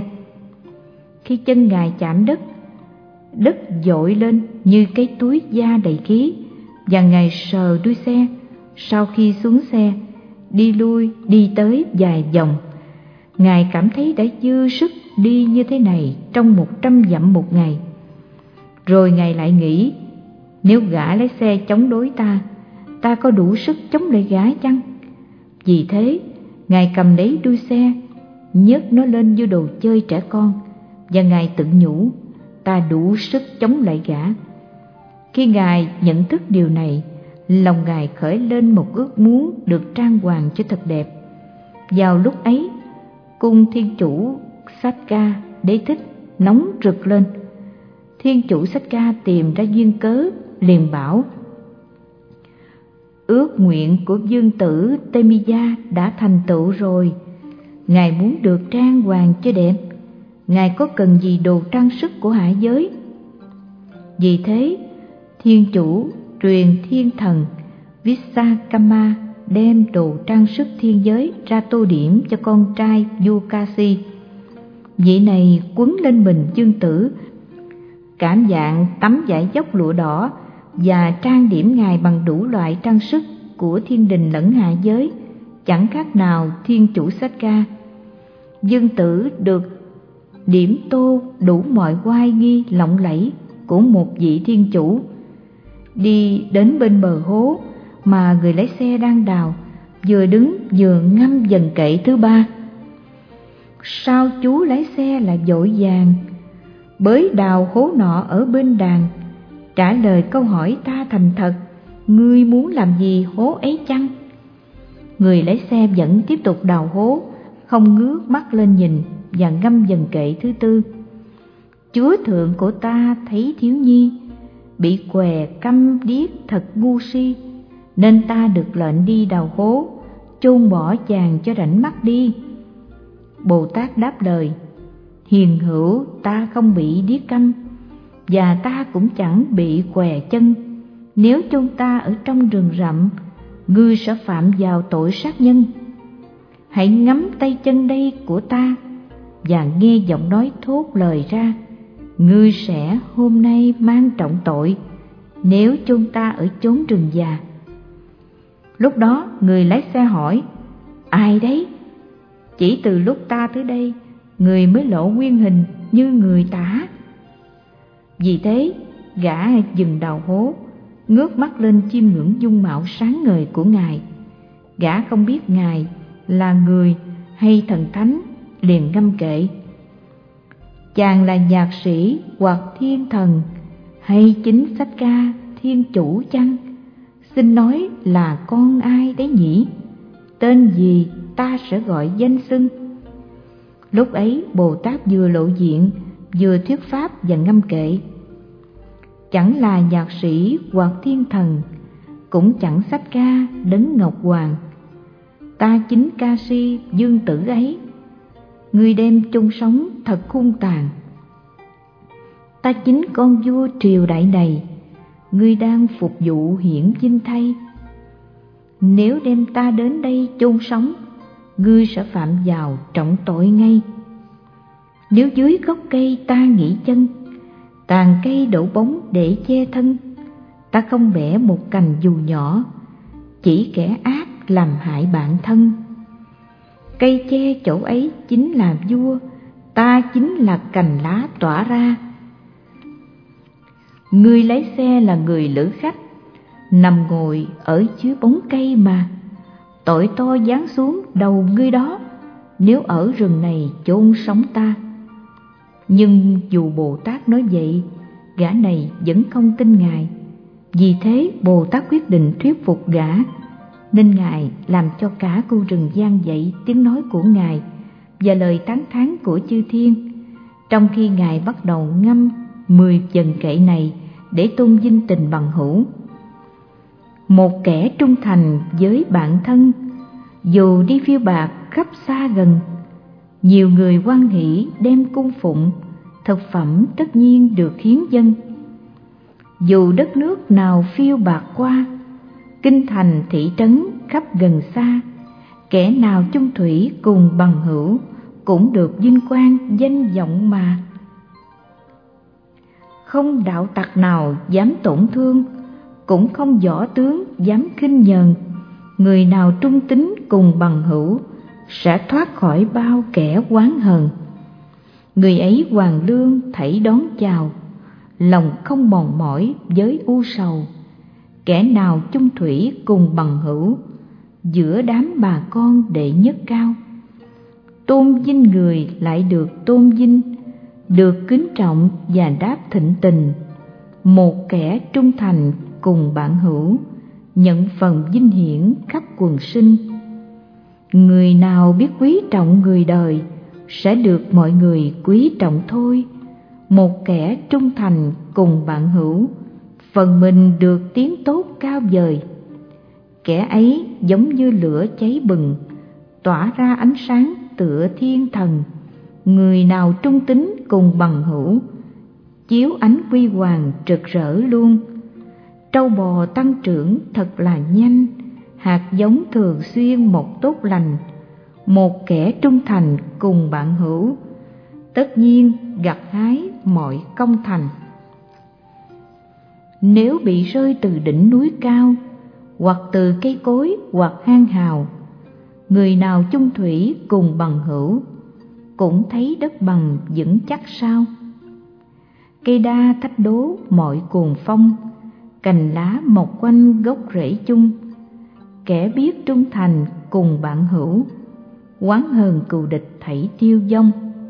Khi chân Ngài chạm đất, đất dội lên như cái túi da đầy khí, và Ngài sờ đuôi xe. Sau khi xuống xe, đi lui đi tới vài vòng, Ngài cảm thấy đã dư sức đi như thế này trong 100 dặm một ngày. Rồi Ngài lại nghĩ, nếu gã lái xe chống đối ta, ta có đủ sức chống lại gã chăng? Vì thế, Ngài cầm lấy đuôi xe, nhấc nó lên như đồ chơi trẻ con, và Ngài tự nhủ, ta đủ sức chống lại gã. Khi Ngài nhận thức điều này, lòng Ngài khởi lên một ước muốn được trang hoàng cho thật đẹp. Vào lúc ấy, cung thiên chủ Sakka Đế Thích nóng rực lên. Thiên chủ Sakka tìm ra duyên cớ, liền bảo, ước nguyện của vương tử Temiya đã thành tựu rồi. Ngài muốn được trang hoàng cho đẹp, Ngài có cần gì đồ trang sức của hạ giới? Vì thế, thiên chủ truyền thiên thần Vishakama đem đồ trang sức thiên giới ra tô điểm cho con trai vua Kasi. Vị này quấn lên mình vương tử, cảm dạng tấm vải dốc lụa đỏ, và trang điểm Ngài bằng đủ loại trang sức của thiên đình lẫn hạ giới, chẳng khác nào thiên chủ Sakka. Dương tử được điểm tô đủ mọi oai nghi lộng lẫy của một vị thiên chủ. Đi đến bên bờ hố mà người lái xe đang đào, vừa đứng vừa ngâm dần kệ thứ 3. Sao chú lái xe là vội vàng bới đào hố nọ ở bên đàn, trả lời câu hỏi ta thành thật, ngươi muốn làm gì hố ấy chăng? Người lái xe vẫn tiếp tục đào hố, không ngước mắt lên nhìn, và ngâm dần kệ thứ 4. Chúa thượng của ta thấy thiếu nhi bị què câm điếc thật ngu si, nên ta được lệnh đi đào hố, chôn bỏ chàng cho rảnh mắt đi. Bồ Tát đáp lời, hiền hữu, ta không bị điếc câm, và ta cũng chẳng bị què chân. Nếu chôn ta ở trong rừng rậm, ngươi sẽ phạm vào tội sát nhân. Hãy ngắm tay chân đây của ta, và nghe giọng nói thốt lời ra, ngươi sẽ hôm nay mang trọng tội nếu chôn ta ở chốn rừng già. Lúc đó người lái xe hỏi, ai đấy? Chỉ từ lúc ta tới đây, người mới lộ nguyên hình như người tả. Vì thế gã dừng đào hố, ngước mắt lên chiêm ngưỡng dung mạo sáng ngời của Ngài. Gã không biết Ngài là người hay thần thánh, liền ngâm kệ, chàng là nhạc sĩ hoặc thiên thần hay chính Sakka thiên chủ chăng? Xin nói là con ai đấy nhỉ? Tên gì ta sẽ gọi danh xưng? Lúc ấy Bồ Tát vừa lộ diện, vừa thuyết pháp và ngâm kệ, chẳng là nhạc sĩ hoặc thiên thần, cũng chẳng Sakka đấng Ngọc Hoàng. ta chính ca si dương tử ấy, ngươi đem chung sống thật khôn tàn. Ta chính con vua triều đại này, ngươi đang phục vụ hiển vinh thay. Nếu đem ta đến đây chôn sống, ngươi sẽ phạm vào trọng tội ngay. Nếu dưới gốc cây ta nghỉ chân, tàn cây đổ bóng để che thân, ta không bẻ một cành dù nhỏ, chỉ kẻ ác làm hại bản thân. Cây che chỗ ấy chính là vua, ta chính là cành lá tỏa ra. Ngươi lái xe là người lữ khách, nằm ngồi ở dưới bóng cây mà. Tội to giáng xuống đầu ngươi đó, nếu ở rừng này chôn sống ta. Nhưng dù Bồ Tát nói vậy, gã này vẫn không tin Ngài. Vì thế Bồ Tát quyết định thuyết phục gã, nên Ngài làm cho cả khu rừng vang dậy tiếng nói của Ngài và lời tán thán của chư thiên, trong khi Ngài bắt đầu ngâm 10 vần kệ này để tôn vinh tình bằng hữu. Một kẻ trung thành với bạn thân, dù đi phiêu bạt khắp xa gần, nhiều người hoan hỷ đem cung phụng, thực phẩm tất nhiên được hiến dâng. Dù đất nước nào phiêu bạt qua, kinh thành thị trấn khắp gần xa, kẻ nào chung thủy cùng bằng hữu cũng được vinh quang danh vọng mà. Không đạo tặc nào dám tổn thương, cũng không võ tướng dám khinh nhờn. Người nào trung tín cùng bằng hữu sẽ thoát khỏi bao kẻ oán hờn. Người ấy hoàn lương thảy đón chào, lòng không mòn mỏi với u sầu. Kẻ nào chung thủy cùng bằng hữu, giữa đám bà con đệ nhất cao. Tôn vinh người lại được tôn vinh, được kính trọng và đáp thịnh tình. Một kẻ trung thành cùng bạn hữu, nhận phần vinh hiển khắp quần sinh. Người nào biết quý trọng người đời, sẽ được mọi người quý trọng thôi. Một kẻ trung thành cùng bạn hữu, phần mình được tiếng tốt cao vời. Kẻ ấy giống như lửa cháy bừng, tỏa ra ánh sáng tựa thiên thần. Người nào trung tín cùng bằng hữu, chiếu ánh huy hoàng rực rỡ luôn. Trâu bò tăng trưởng thật là nhanh, hạt giống thường xuyên mọc tốt lành. Một kẻ trung thành cùng bạn hữu, tất nhiên gặt hái mọi công thành. Nếu bị rơi từ đỉnh núi cao, hoặc từ cây cối hoặc hang hào, người nào chung thủy cùng bằng hữu, cũng thấy đất bằng vững chắc sao. Cây đa thách đố mọi cuồng phong, cành lá mọc quanh gốc rễ chung. Kẻ biết trung thành cùng bạn hữu, oán hờn cừu địch thảy tiêu vong.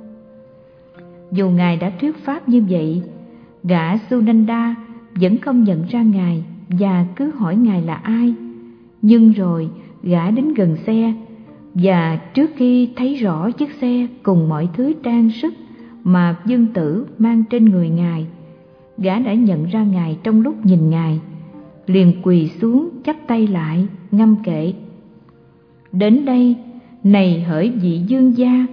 Dù Ngài đã thuyết pháp như vậy, gã Sunanda vẫn không nhận ra Ngài và cứ hỏi Ngài là ai. Nhưng rồi gã đến gần xe, và trước khi thấy rõ chiếc xe cùng mọi thứ trang sức mà Dương Tử mang trên người Ngài, gã đã nhận ra Ngài trong lúc nhìn Ngài, liền quỳ xuống chắp tay lại ngâm kệ: Đến đây, này hỡi vị vương gia,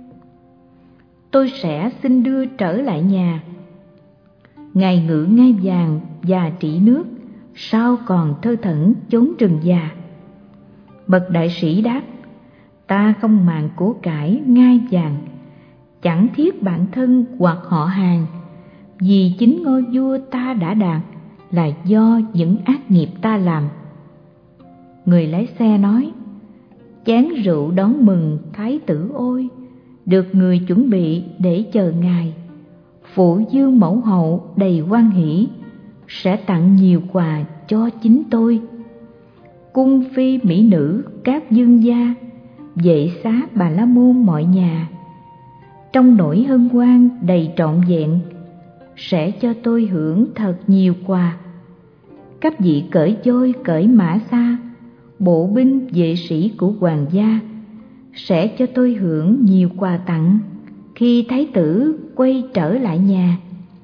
tôi sẽ xin đưa trở lại nhà. Ngài ngự ngai vàng và trị nước, sao còn thơ thẩn chốn rừng già. Bậc đại sĩ đáp: Ta không màng của cải ngai vàng, chẳng thiết bản thân hoặc họ hàng, vì chính ngôi vua ta đã đạt là do những ác nghiệp ta làm. Người lái xe nói: Chén rượu đón mừng thái tử ôi, được người chuẩn bị để chờ ngài. Phụ dương mẫu hậu đầy hoan hỷ, sẽ tặng nhiều quà cho chính tôi. Cung phi mỹ nữ các dương gia, vệ xá Bà La Môn mọi nhà, trong nỗi hân hoan đầy trọn vẹn, sẽ cho tôi hưởng thật nhiều quà. Các vị cởi voi cởi mã xa, bộ binh vệ sĩ của hoàng gia, sẽ cho tôi hưởng nhiều quà tặng khi thái tử quay trở lại nhà.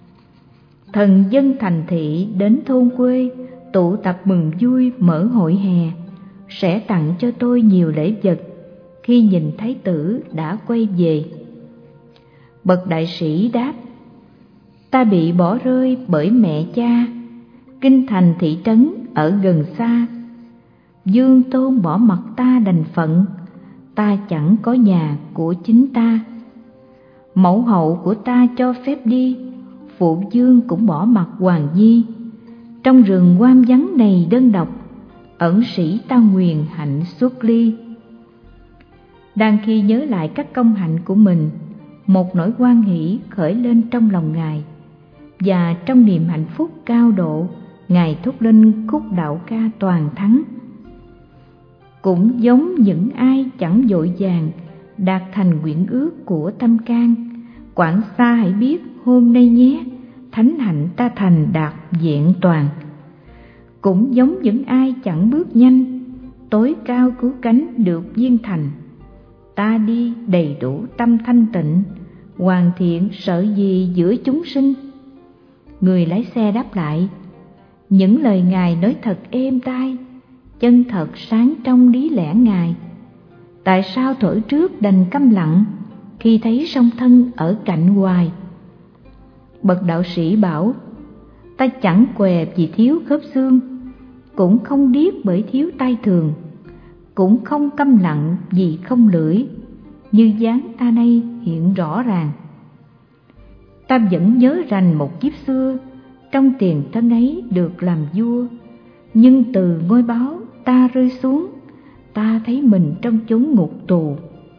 Thần dân thành thị đến thôn quê tụ tập mừng vui mở hội hè, sẽ tặng cho tôi nhiều lễ vật khi nhìn thái tử đã quay về. Bậc đại sĩ đáp: ta bị bỏ rơi bởi mẹ cha, kinh thành thị trấn ở gần xa. Dương tôn bỏ mặc ta đành phận, ta chẳng có nhà của chính ta. Mẫu hậu của ta cho phép đi, phụ vương cũng bỏ mặc hoàng nhi. Trong rừng hoang vắng này đơn độc, ẩn sĩ ta nguyền hạnh xuất ly. Đang khi nhớ lại các công hạnh của mình, một nỗi hoan hỷ khởi lên trong lòng Ngài, và trong niềm hạnh phúc cao độ, Ngài thúc lên khúc đạo ca toàn thắng. Cũng giống những ai chẳng vội vàng đạt thành nguyện ước của tâm can, quảng xa hãy biết hôm nay nhé, thánh hạnh ta thành đạt vẹn toàn. Cũng giống những ai chẳng bước nhanh, tối cao cứu cánh được viên thành. Ta đi đầy đủ tâm thanh tịnh, hoàn thiện sợ gì giữa chúng sinh. Người lái xe đáp lại: những lời Ngài nói thật êm tai, chân thật sáng trong lý lẽ Ngài. Tại sao thuở trước đành câm lặng khi thấy song thân ở cạnh hoài? Bậc đạo sĩ bảo: ta chẳng què vì thiếu khớp xương, cũng không điếc bởi thiếu tai thường, cũng không câm lặng vì không lưỡi, như dáng ta nay hiện rõ ràng. Ta vẫn nhớ rành một kiếp xưa, trong tiền thân ấy được làm vua, nhưng từ ngôi báo ta rơi xuống, ta thấy mình trong chốn ngục tù.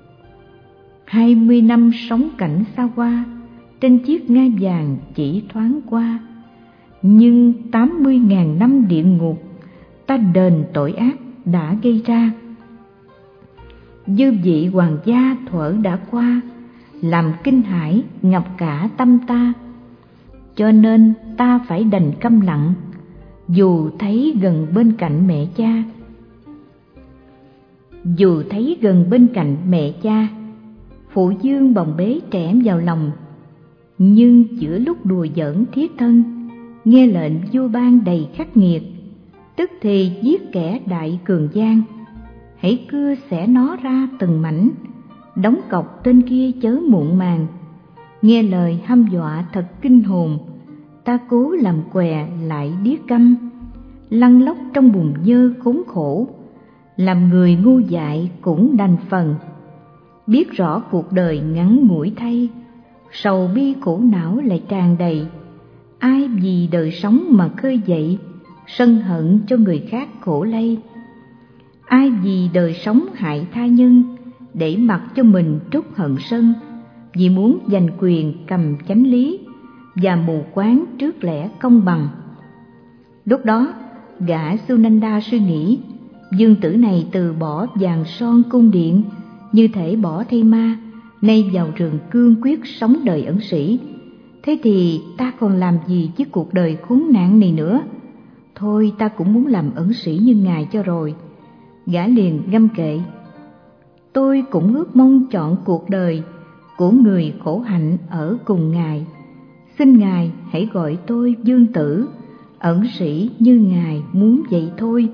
20 năm sống cảnh xa hoa, trên chiếc ngai vàng chỉ thoáng qua, nhưng 80.000 năm địa ngục ta đền tội ác đã gây ra. Dư vị hoàng gia thuở đã qua, làm kinh hãi ngập cả tâm ta, cho nên ta phải đành câm lặng, dù thấy gần bên cạnh mẹ cha. Dù thấy gần bên cạnh mẹ cha, phụ vương bồng bế trẻ vào lòng, nhưng giữa lúc đùa giỡn thiết thân, nghe lệnh vua ban đầy khắc nghiệt, tức thì giết kẻ đại cường gian. Hãy cưa xẻ nó ra từng mảnh, đóng cọc tên kia chớ muộn màng. Nghe lời hăm dọa thật kinh hồn, ta cố làm què lại điếc câm, lăn lóc trong bùn nhơ khốn khổ, làm người ngu dại cũng đành phần. Biết rõ cuộc đời ngắn ngủi thay, sầu bi khổ não lại tràn đầy. Ai vì đời sống mà khơi dậy, sân hận cho người khác khổ lây. Ai vì đời sống hại tha nhân, để mặc cho mình trút hận sân, vì muốn giành quyền cầm chánh lý, và mù quáng trước lẽ công bằng. Lúc đó, gã Sunanda suy nghĩ, dương tử này từ bỏ vàng son cung điện, như thể bỏ thay ma, nay vào rừng cương quyết sống đời ẩn sĩ. Thế thì ta còn làm gì với cuộc đời khốn nạn này nữa? Thôi ta cũng muốn làm ẩn sĩ như Ngài cho rồi. Gã liền ngâm kệ: tôi cũng ước mong chọn cuộc đời của người khổ hạnh ở cùng Ngài. Xin Ngài hãy gọi tôi dương tử, ẩn sĩ như Ngài muốn vậy thôi.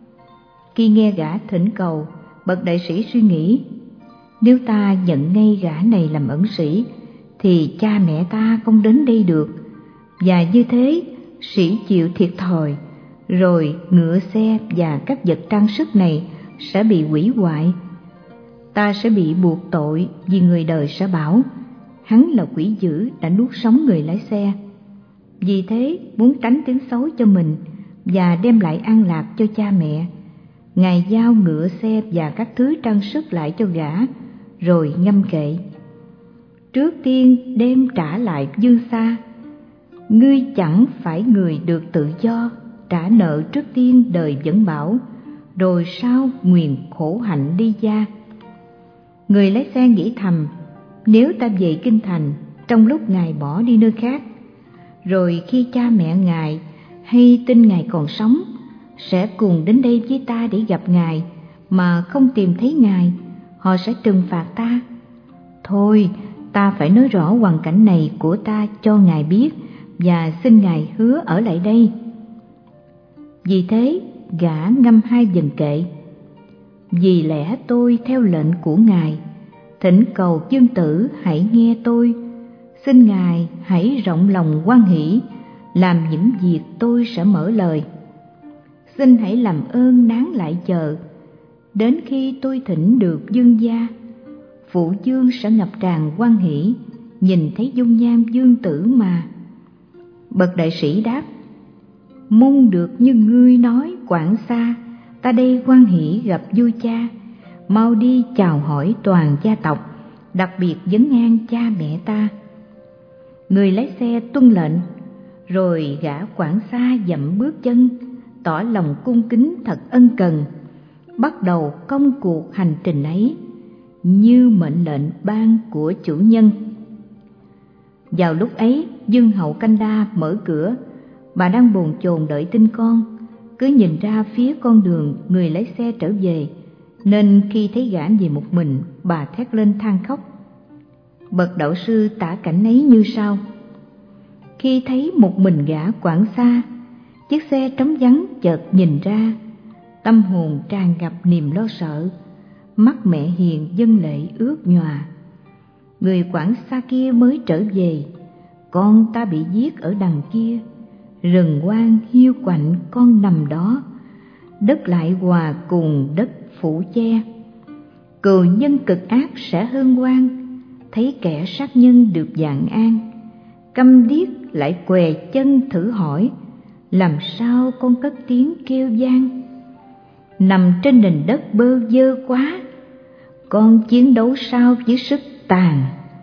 Khi nghe gã thỉnh cầu, bậc đại sĩ suy nghĩ: nếu ta nhận ngay gã này làm ẩn sĩ, thì cha mẹ ta không đến đây được, và như thế sĩ chịu thiệt thòi, rồi ngựa xe và các vật trang sức này sẽ bị hủy hoại. Ta sẽ bị buộc tội, vì người đời sẽ bảo hắn là quỷ dữ đã nuốt sống người lái xe. Vì thế muốn tránh tiếng xấu cho mình và đem lại an lạc cho cha mẹ, Ngài giao ngựa xe và các thứ trang sức lại cho gã, rồi ngâm kệ: trước tiên đem trả lại dương xa, ngươi chẳng phải người được tự do, trả nợ trước tiên đời vẫn bảo, rồi sau nguyền khổ hạnh đi gia. Người lái xe nghĩ thầm: nếu ta về kinh thành trong lúc Ngài bỏ đi nơi khác, rồi khi cha mẹ Ngài hay tin Ngài còn sống, sẽ cùng đến đây với ta để gặp Ngài, mà không tìm thấy Ngài, họ sẽ trừng phạt ta. Thôi, ta phải nói rõ hoàn cảnh này của ta cho Ngài biết, và xin Ngài hứa ở lại đây. Vì thế, gã ngâm 2 vần kệ: Vì lẽ tôi theo lệnh của Ngài, thỉnh cầu Dương Tử hãy nghe tôi, xin Ngài hãy rộng lòng hoan hỷ làm những việc tôi sẽ mở lời. Xin hãy làm ơn nán lại chờ, đến khi tôi thỉnh được Dương gia, Phụ Dương sẽ ngập tràn hoan hỷ nhìn thấy dung nhan Dương Tử mà. Bậc đại sĩ đáp: mong được như ngươi nói Quảng Sa, ta đây hoan hỷ gặp vua cha, mau đi chào hỏi toàn gia tộc, đặc biệt vấn an cha mẹ ta. Người lái xe tuân lệnh, rồi gã Quảng Sa dậm bước chân, tỏ lòng cung kính thật ân cần, bắt đầu công cuộc hành trình ấy như mệnh lệnh ban của chủ nhân. Vào lúc ấy, Dương hậu Canh Đa mở cửa, bà đang bồn chồn đợi tin con, cứ nhìn ra phía con đường người lái xe trở về, nên khi thấy gã về một mình, bà thét lên than khóc. Bậc đạo sư tả cảnh ấy như sau: khi thấy một mình gã Quảng Sa, chiếc xe trống vắng chợt nhìn ra, tâm hồn tràn ngập niềm lo sợ, mắt mẹ hiền dâng lệ ướt nhòa. Người Quảng Sa kia mới trở về, con ta bị giết ở đằng kia, rừng hoang hiu quạnh con nằm đó, đất lại hòa cùng đất phủ che. Cừu nhân cực ác sẽ hân hoan, thấy kẻ sát nhân được vạn an. Câm điếc lại què chân thử hỏi, làm sao con cất tiếng kêu vang. Nằm trên nền đất bơ vơ quá, con chiến đấu sao với sức tàn.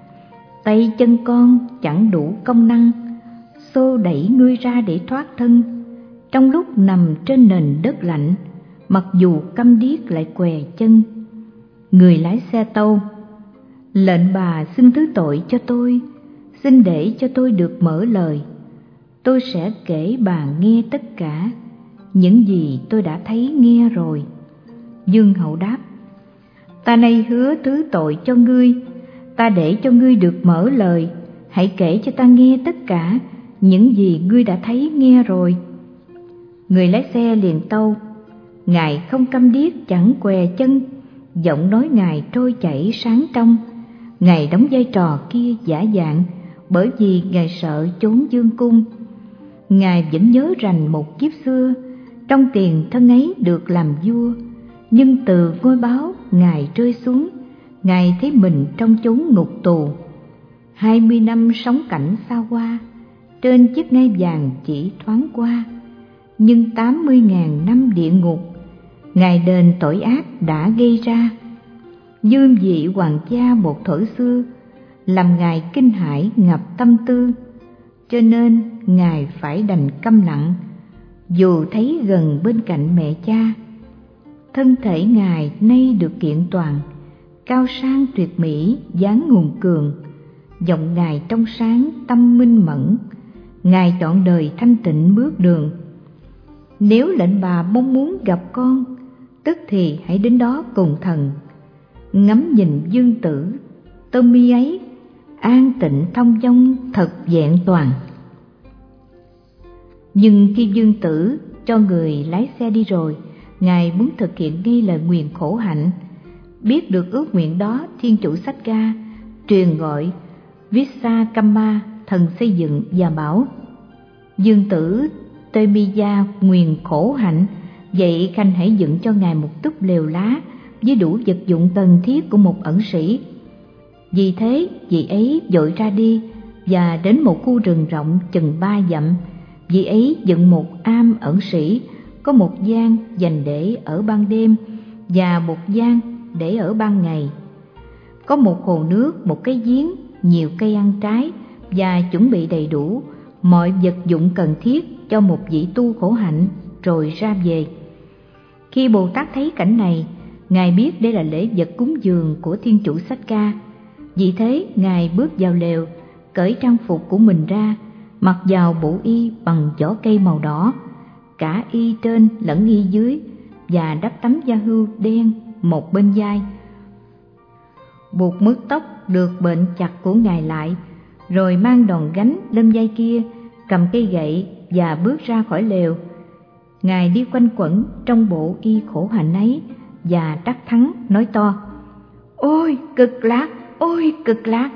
Tay chân con chẳng đủ công năng, xô đẩy ngươi ra để thoát thân. Trong lúc nằm trên nền đất lạnh, mặc dù câm điếc lại què chân. Người lái xe tâu: lệnh bà xin thứ tội cho tôi, xin để cho tôi được mở lời. Tôi sẽ kể bà nghe tất cả những gì tôi đã thấy nghe rồi. Dương hậu đáp: ta nay hứa thứ tội cho ngươi, ta để cho ngươi được mở lời, hãy kể cho ta nghe tất cả những gì ngươi đã thấy nghe rồi. Người lái xe liền tâu: ngài không câm điếc chẳng què chân, giọng nói ngài trôi chảy sáng trong. Ngài đóng vai trò kia giả dạng, bởi vì ngài sợ chốn dương cung. Ngài vẫn nhớ rành một kiếp xưa, trong tiền thân ấy được làm vua, nhưng từ ngôi báo ngài rơi xuống, ngài thấy mình trong chốn ngục tù. 20 năm sống cảnh xa hoa, trên chiếc ngai vàng chỉ thoáng qua, nhưng 80.000 năm địa ngục ngài đền tội ác đã gây ra. Dương vị hoàng gia một thuở xưa làm ngài kinh hãi ngập tâm tư, cho nên ngài phải đành câm lặng, dù thấy gần bên cạnh mẹ cha. Thân thể ngài nay được kiện toàn, cao sang tuyệt mỹ, dáng hùng cường, giọng ngài trong sáng, tâm minh mẫn. Ngài chọn đời thanh tịnh bước đường. Nếu lệnh bà mong muốn gặp con, tức thì hãy đến đó cùng thần. Ngắm nhìn Dương Tử, tôm mi ấy, an tịnh thông dong thật vẹn toàn. Nhưng khi Dương Tử cho người lái xe đi rồi, ngài muốn thực hiện ngay lời nguyền khổ hạnh. Biết được ước nguyện đó, thiên chủ Sách Ca truyền gọi Vissakama, thần xây dựng, và bảo: Dương Tử Temiya nguyền khổ hạnh, vậy khanh hãy dựng cho ngài một túp lều lá với đủ vật dụng cần thiết của một ẩn sĩ. Vì thế vị ấy vội ra đi và đến một khu rừng rộng chừng 3 dặm. Vị ấy dựng một am ẩn sĩ, có một gian dành để ở ban đêm và một gian để ở ban ngày. Có một hồ nước, một cái giếng, nhiều cây ăn trái, và chuẩn bị đầy đủ mọi vật dụng cần thiết cho một vị tu khổ hạnh, rồi ra về. Khi Bồ Tát thấy cảnh này, ngài biết đây là lễ vật cúng dường của thiên chủ Sách Ca. Vì thế ngài bước vào lều, cởi trang phục của mình ra, mặc vào bộ y bằng vỏ cây màu đỏ, cả y trên lẫn y dưới, và đắp tấm da hươu đen một bên vai. Buộc mứt tóc được bệnh chặt của ngài lại, rồi mang đòn gánh lên vai kia, cầm cây gậy và bước ra khỏi lều. Ngài đi quanh quẩn trong bộ y khổ hạnh ấy, và đắc thắng nói to: "Ôi Cực Lạc, ôi Cực Lạc!"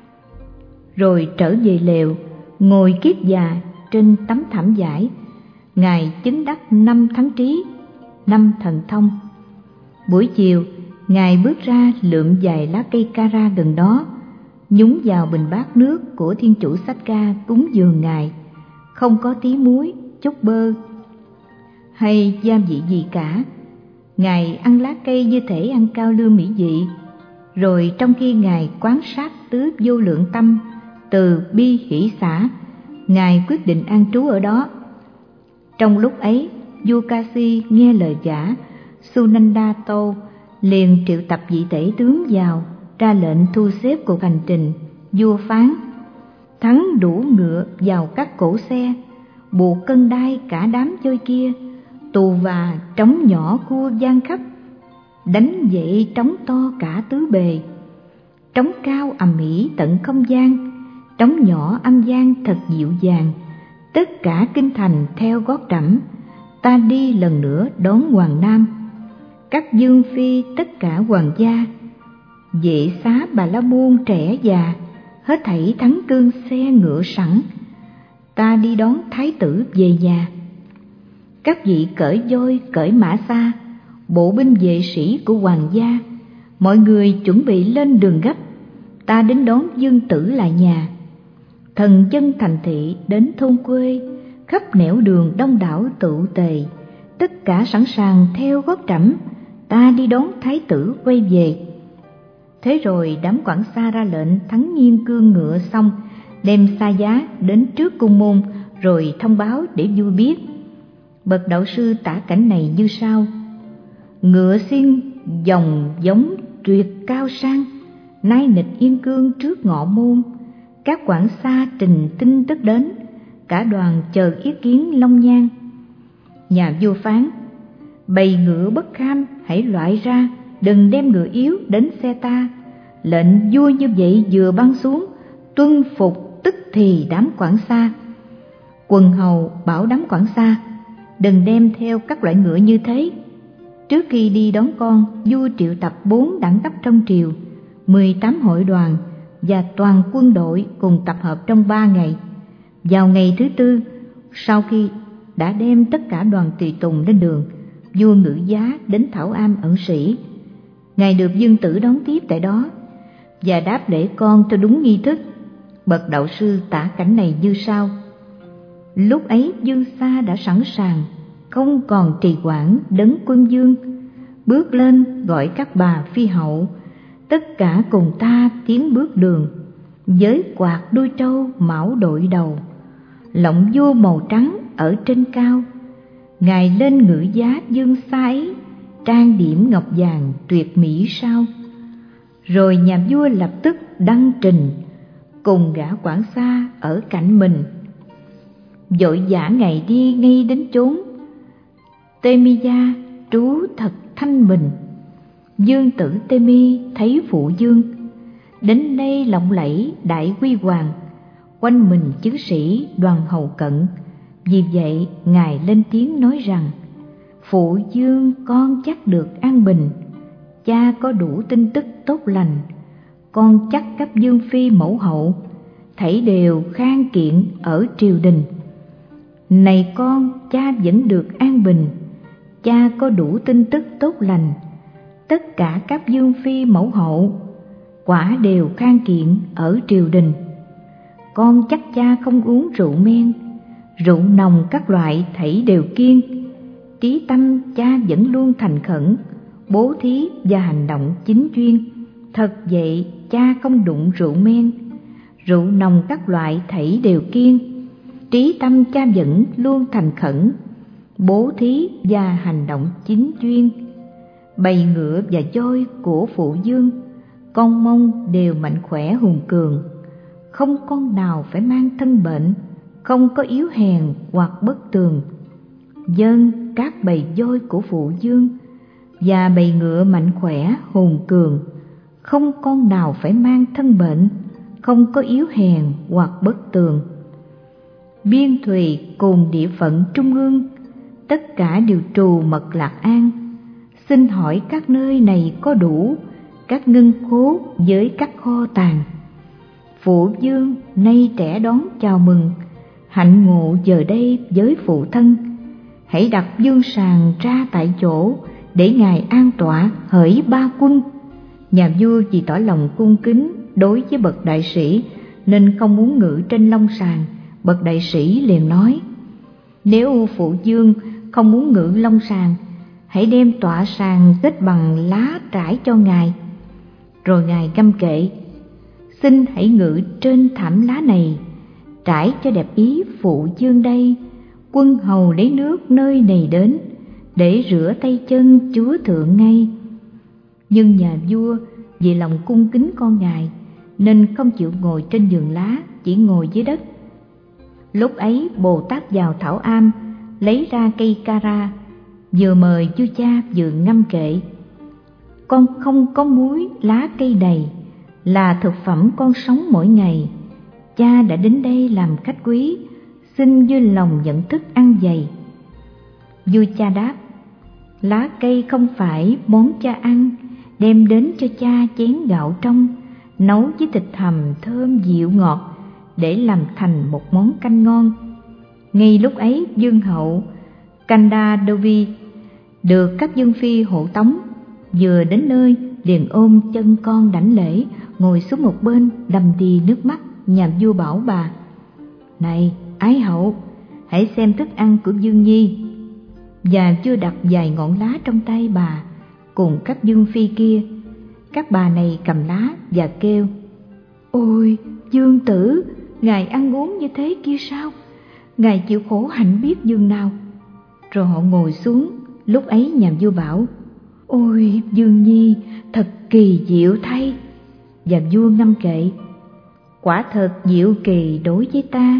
Rồi trở về lều, ngồi kiết già trên tấm thảm vải. Ngài chứng đắc 5 thắng trí, 5 thần thông. Buổi chiều, Ngài bước ra lượm vài lá cây cara gần đó, nhúng vào bình bát nước của Thiên Chủ Xách Ca cúng dường Ngài. Không có tí muối, chút bơ hay gia vị gì cả. Ngài ăn lá cây như thể ăn cao lương mỹ vị. Rồi trong khi Ngài quán sát tứ vô lượng tâm, từ bi hỷ xả, Ngài quyết định an trú ở đó. Trong lúc ấy, vua Kasi nghe lời giả, Sunanda Tô liền triệu tập vị tể tướng vào, ra lệnh thu xếp cuộc hành trình. Vua phán: "Thắng đủ ngựa vào các cỗ xe, buộc cân đai cả đám chơi kia, tù và trống nhỏ cua vang khắp, đánh dậy trống to cả tứ bề. Trống cao ầm ĩ tận không gian, trống nhỏ âm vang thật dịu dàng. Tất cả kinh thành theo gót trẫm, ta đi lần nữa đón Hoàng Nam. Các dương phi tất cả hoàng gia, vệ xá Bà La Môn trẻ già, hết thảy thắng cương xe ngựa sẵn, ta đi đón thái tử về nhà. Các vị cởi voi cởi mã xa, bộ binh vệ sĩ của hoàng gia, mọi người chuẩn bị lên đường gấp, ta đến đón dương tử lại nhà. Thần dân thành thị đến thôn quê, khắp nẻo đường đông đảo tụ tề, tất cả sẵn sàng theo gót trẫm, ta đi đón thái tử quay về." Thế rồi đám quản xa ra lệnh Thắng nghiêng cương ngựa xong, đem xa giá đến trước cung môn, rồi thông báo để vua biết. Bậc đạo sư tả cảnh này như sau: "Ngựa xiên dòng giống tuyệt cao sang, nay nịch yên cương trước ngọ môn. Các quản xa trình tin tức đến, cả đoàn chờ ý kiến long nhan." Nhà vua phán: "Bầy ngựa bất kham hãy loại ra, đừng đem ngựa yếu đến xe ta." Lệnh vua như vậy vừa ban xuống, tuân phục tức thì đám quản xa. Quần hầu bảo đám quản xa: "Đừng đem theo các loại ngựa như thế." Trước khi đi đón con, vua triệu tập 4 đẳng cấp trong triều, 18 hội đoàn và toàn quân đội cùng tập hợp trong 3 ngày. Vào ngày thứ tư, sau khi đã đem tất cả đoàn tùy tùng lên đường, vua ngự giá đến Thảo Am ẩn sĩ. Ngài được dương tử đón tiếp tại đó và đáp lễ con theo đúng nghi thức. Bậc đạo sư tả cảnh này như sau: "Lúc ấy Dương Sa đã sẵn sàng, không còn trì hoãn, đấng quân vương bước lên gọi các bà phi hậu, tất cả cùng ta tiến bước đường, với quạt đuôi trâu mão đội đầu, lọng vua màu trắng ở trên cao. Ngài lên ngự giá Dương Sa ấy, trang điểm ngọc vàng tuyệt mỹ sao?" Rồi nhà vua lập tức đăng trình cùng gã quản xa ở cạnh mình. Vội vã Ngài đi ngay đến chốn Temiya trú thật thanh bình. Dương tử Temi thấy phụ dương đến đây lộng lẫy đại quy hoàng, quanh mình chứng sĩ đoàn hầu cận. Vì vậy Ngài lên tiếng nói rằng: "Phụ dương con chắc được an bình, cha có đủ tin tức tốt lành, con chắc các dương phi mẫu hậu thảy đều khang kiện ở triều đình. Này con, cha vẫn được an bình, cha có đủ tin tức tốt lành, tất cả các dương phi mẫu hậu quả đều khang kiện ở triều đình. Con chắc cha không uống rượu men, rượu nồng các loại thảy đều kiêng, trí tâm cha vẫn luôn thành khẩn, bố thí và hành động chính chuyên. Thật vậy, cha không đụng rượu men, rượu nồng các loại thảy đều kiêng, trí tâm cha vẫn luôn thành khẩn, bố thí và hành động chính chuyên. Bầy ngựa và voi của phụ dương, con mông đều mạnh khỏe hùng cường, không con nào phải mang thân bệnh, không có yếu hèn hoặc bất tường. Vâng, các bầy voi của phụ dương và bầy ngựa mạnh khỏe hùng cường, không con nào phải mang thân bệnh, không có yếu hèn hoặc bất tường. Biên thùy cùng địa phận trung ương, tất cả đều trù mật lạc an. Xin hỏi các nơi này có đủ các ngân khố với các kho tàng? Phụ vương nay trẻ đón chào mừng, hạnh ngộ giờ đây với phụ thân. Hãy đặt dương sàng ra tại chỗ, để ngài an tọa hỡi ba quân. Nhà vua vì tỏ lòng cung kính đối với bậc đại sĩ nên không muốn ngự trên long sàng. Bậc đại sĩ liền nói: nếu phụ vương không muốn ngự long sàng, hãy đem tọa sàng kết bằng lá trải cho ngài. Rồi ngài câm kệ: xin hãy ngự trên thảm lá này, trải cho đẹp ý phụ vương đây. Quân hầu lấy nước nơi này đến, để rửa tay chân chúa thượng ngay. Nhưng nhà vua vì lòng cung kính con ngài nên không chịu ngồi trên giường lá, chỉ ngồi dưới đất. Lúc ấy Bồ Tát vào thảo am, lấy ra cây cara, vừa mời vua cha vừa ngâm kệ: con không có muối lá cây này, là thực phẩm con sống mỗi ngày. Cha đã đến đây làm khách quý, xin vui lòng nhận thức ăn dày. Vua cha đáp: lá cây không phải món cha ăn, đem đến cho cha chén gạo trong, nấu với thịt hầm thơm dịu ngọt, để làm thành một món canh ngon. Ngay lúc ấy vương hậu Kandadevi được các vương phi hộ tống, vừa đến nơi liền ôm chân con đảnh lễ, ngồi xuống một bên đầm đìa nước mắt. Nhà vua bảo bà: này ái hậu, hãy xem thức ăn của Dương Nhi. Và chưa đặt vài ngọn lá trong tay bà cùng các vương phi kia. Các bà này cầm lá và kêu: ôi vương tử, ngài ăn uống như thế kia sao? Ngài chịu khổ hạnh biết nhường nào. Rồi họ ngồi xuống. Lúc ấy nhà vua bảo: ôi Dương Nhi, thật kỳ diệu thay. Và vua ngâm kệ: quả thật diệu kỳ đối với ta.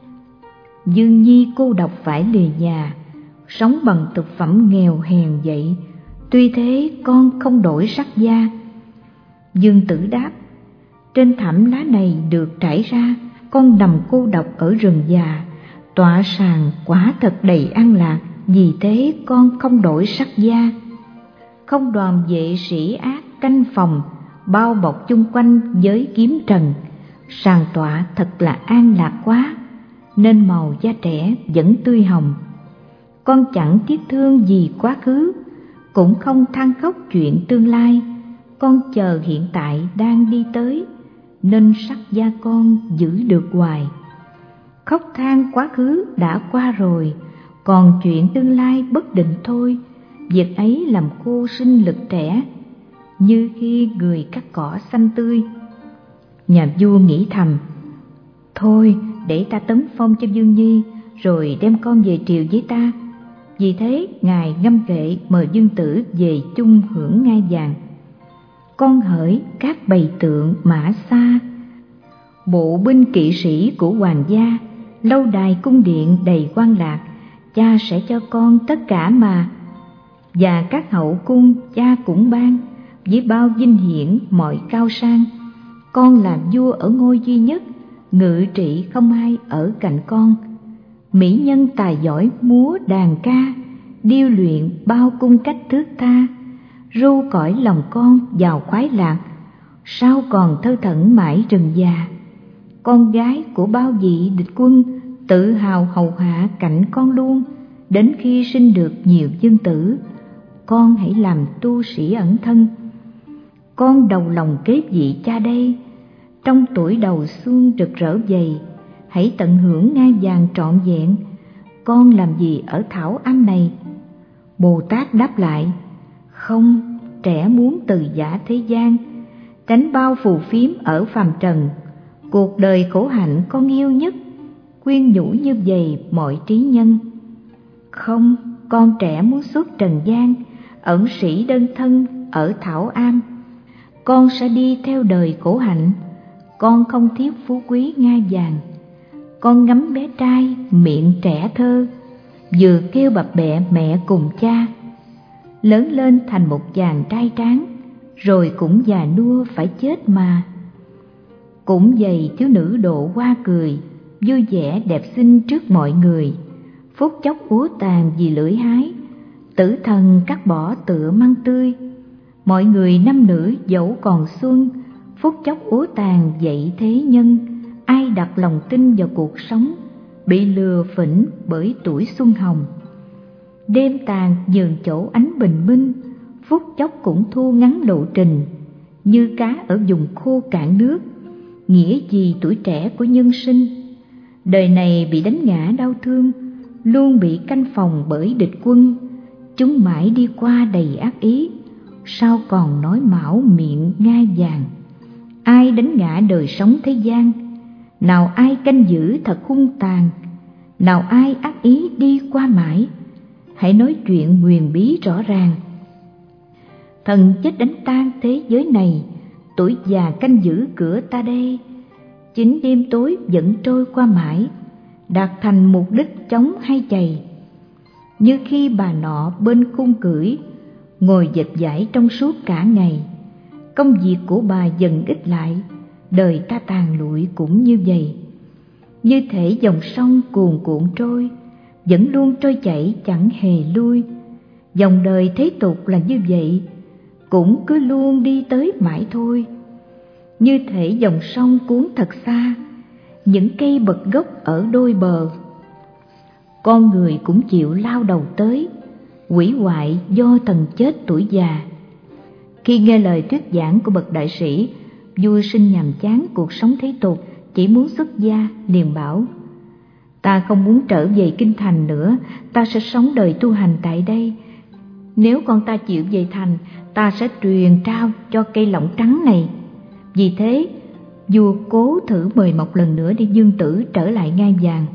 Dương Nhi cô độc phải lìa nhà, sống bằng thực phẩm nghèo hèn vậy, tuy thế con không đổi sắc da. Dương tử đáp: trên thảm lá này được trải ra, con nằm cô độc ở rừng già, tọa sàng quả thật đầy an lạc, vì thế con không đổi sắc da. Không đoàn vệ sĩ ác canh phòng, bao bọc chung quanh với kiếm trần, sàng tọa thật là an lạc quá, nên màu da trẻ vẫn tươi hồng. Con chẳng tiếc thương gì quá khứ, cũng không than khóc chuyện tương lai. Con chờ hiện tại đang đi tới, nên sắc da con giữ được hoài. Khóc than quá khứ đã qua rồi, còn chuyện tương lai bất định thôi. Việc ấy làm cô sinh lực trẻ, như khi người cắt cỏ xanh tươi. Nhà vua nghĩ thầm: thôi để ta tấn phong cho Dương Nhi, rồi đem con về triều với ta. Vì thế ngài ngâm kệ mời vương tử về chung hưởng ngai vàng. Con hỡi các bầy tượng mã xa, bộ binh kỵ sĩ của hoàng gia, lâu đài cung điện đầy quan lạc, cha sẽ cho con tất cả mà. Và các hậu cung cha cũng ban, với bao vinh hiển mọi cao sang. Con làm vua ở ngôi duy nhất, ngự trị không ai ở cạnh con. Mỹ nhân tài giỏi múa đàn ca, điêu luyện bao cung cách thước tha. Ru cõi lòng con vào khoái lạc, sao còn thơ thẩn mãi rừng già. Con gái của bao vị địch quân, tự hào hầu hạ cạnh con luôn. Đến khi sinh được nhiều vương tử, con hãy làm tu sĩ ẩn thân. Con đầu lòng kế vị cha đây, trong tuổi đầu xuân rực rỡ vầy, hãy tận hưởng ngai vàng trọn vẹn. Con làm gì ở thảo am này? Bồ Tát đáp lại: không, trẻ muốn từ giã thế gian, tránh bao phù phiếm ở phàm trần. Cuộc đời khổ hạnh con yêu nhất, khuyên nhủ như vậy mọi trí nhân. Không, con trẻ muốn xuất trần gian, ẩn sĩ đơn thân ở thảo am. Con sẽ đi theo đời khổ hạnh, con không thiếu phú quý ngai vàng. Con ngắm bé trai miệng trẻ thơ, vừa kêu bập bẹ mẹ cùng cha. Lớn lên thành một chàng trai tráng, rồi cũng già nua phải chết mà. Cũng vậy thiếu nữ độ hoa cười, vui vẻ đẹp xinh trước mọi người. Phút chốc úa tàn vì lưỡi hái, Tử thần cắt bỏ tựa măng tươi, mọi người nam nữ dẫu còn xuân, phút chốc úa tàn dậy thế nhân. Ai đặt lòng tin vào cuộc sống, bị lừa phỉnh bởi tuổi xuân hồng. Đêm tàn nhường chỗ ánh bình minh, phút chốc cũng thu ngắn lộ trình. Như cá ở vùng khô cạn nước, nghĩa gì tuổi trẻ của nhân sinh. Đời này bị đánh ngã đau thương, luôn bị canh phòng bởi địch quân. Chúng mãi đi qua đầy ác ý, sao còn nói mão miệng ngai vàng. Ai đánh ngã đời sống thế gian, nào ai canh giữ thật hung tàn, nào ai ác ý đi qua mãi. Hãy nói chuyện huyền bí rõ ràng. Thần chết đánh tan thế giới này, tuổi già canh giữ cửa ta đây. Chính đêm tối vẫn trôi qua mãi, đạt thành mục đích chống hay chày. Như khi bà nọ bên khung cưỡi, ngồi dệt dải trong suốt cả ngày. Công việc của bà dần ít lại, đời ta tàn lụi cũng như vậy. Như thể dòng sông cuồn cuộn trôi, vẫn luôn trôi chảy chẳng hề lui. Dòng đời thế tục là như vậy, cũng cứ luôn đi tới mãi thôi. Như thể dòng sông cuốn thật xa, những cây bật gốc ở đôi bờ. Con người cũng chịu lao đầu tới, hủy hoại do thần chết tuổi già. Khi nghe lời thuyết giảng của bậc đại sĩ, vua sinh nhàm chán cuộc sống thế tục, chỉ muốn xuất gia, liền bảo: ta không muốn trở về kinh thành nữa, ta sẽ sống đời tu hành tại đây. Nếu con ta chịu về thành, ta sẽ truyền trao cho cây lọng trắng này. Vì thế, vua cố thử mời một lần nữa để Dương Tử trở lại ngai vàng.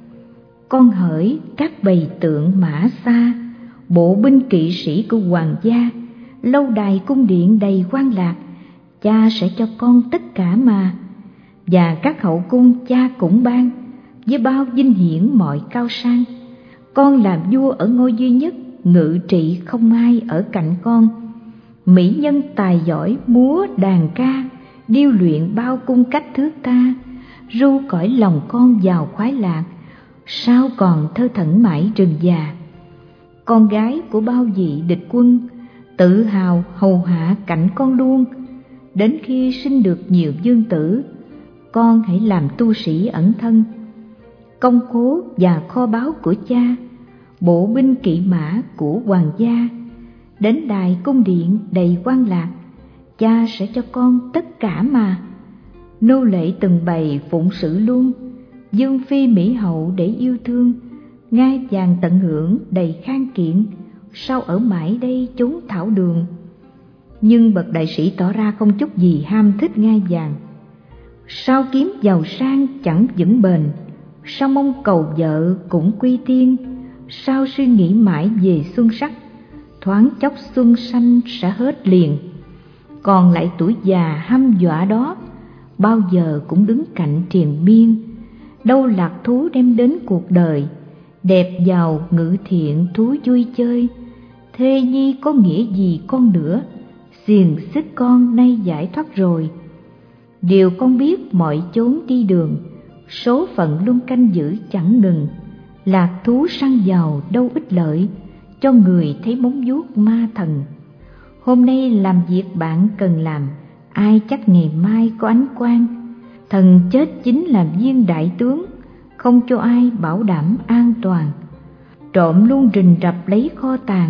Con hỡi các bầy tượng mã xa, bộ binh kỵ sĩ của hoàng gia, lâu đài cung điện đầy quan lạc, cha sẽ cho con tất cả mà. Và các hậu cung cha cũng ban, với bao vinh hiển mọi cao sang. Con làm vua ở ngôi duy nhất, ngự trị không ai ở cạnh con. Mỹ nhân tài giỏi múa đàn ca, điêu luyện bao cung cách thước tha. Ru cõi lòng con vào khoái lạc, sao còn thơ thẩn mãi rừng già. Con gái của bao vị địch quân, tự hào hầu hạ cạnh con luôn. Đến khi sinh được nhiều dương tử, con hãy làm tu sĩ ẩn thân. Công cố và kho báu của cha, bộ binh kỵ mã của hoàng gia, đến đài cung điện đầy quan lạc, cha sẽ cho con tất cả mà. Nô lệ từng bày phụng sự luôn, dương phi mỹ hậu để yêu thương. Ngai vàng tận hưởng đầy khang kiện, sao ở mãi đây chốn thảo đường. Nhưng bậc đại sĩ tỏ ra không chút gì ham thích ngai vàng. Sao kiếm giàu sang chẳng vững bền, sao mong cầu vợ cũng quy tiên. Sao suy nghĩ mãi về xuân sắc, thoáng chốc xuân xanh sẽ hết liền. Còn lại tuổi già hăm dọa đó, bao giờ cũng đứng cạnh triền miên. Đâu lạc thú đem đến cuộc đời, đẹp giàu ngự thiện thú vui chơi. Thê nhi có nghĩa gì con nữa, xiềng xích con nay giải thoát rồi. Điều con biết mọi chốn đi đường, số phận luôn canh giữ chẳng ngừng. Lạc thú săn giàu đâu ích lợi, cho người thấy móng vuốt ma thần. Hôm nay làm việc bạn cần làm, ai chắc ngày mai có ánh quang. Thần chết chính là viên đại tướng, không cho ai bảo đảm an toàn. Trộm luôn rình rập lấy kho tàng,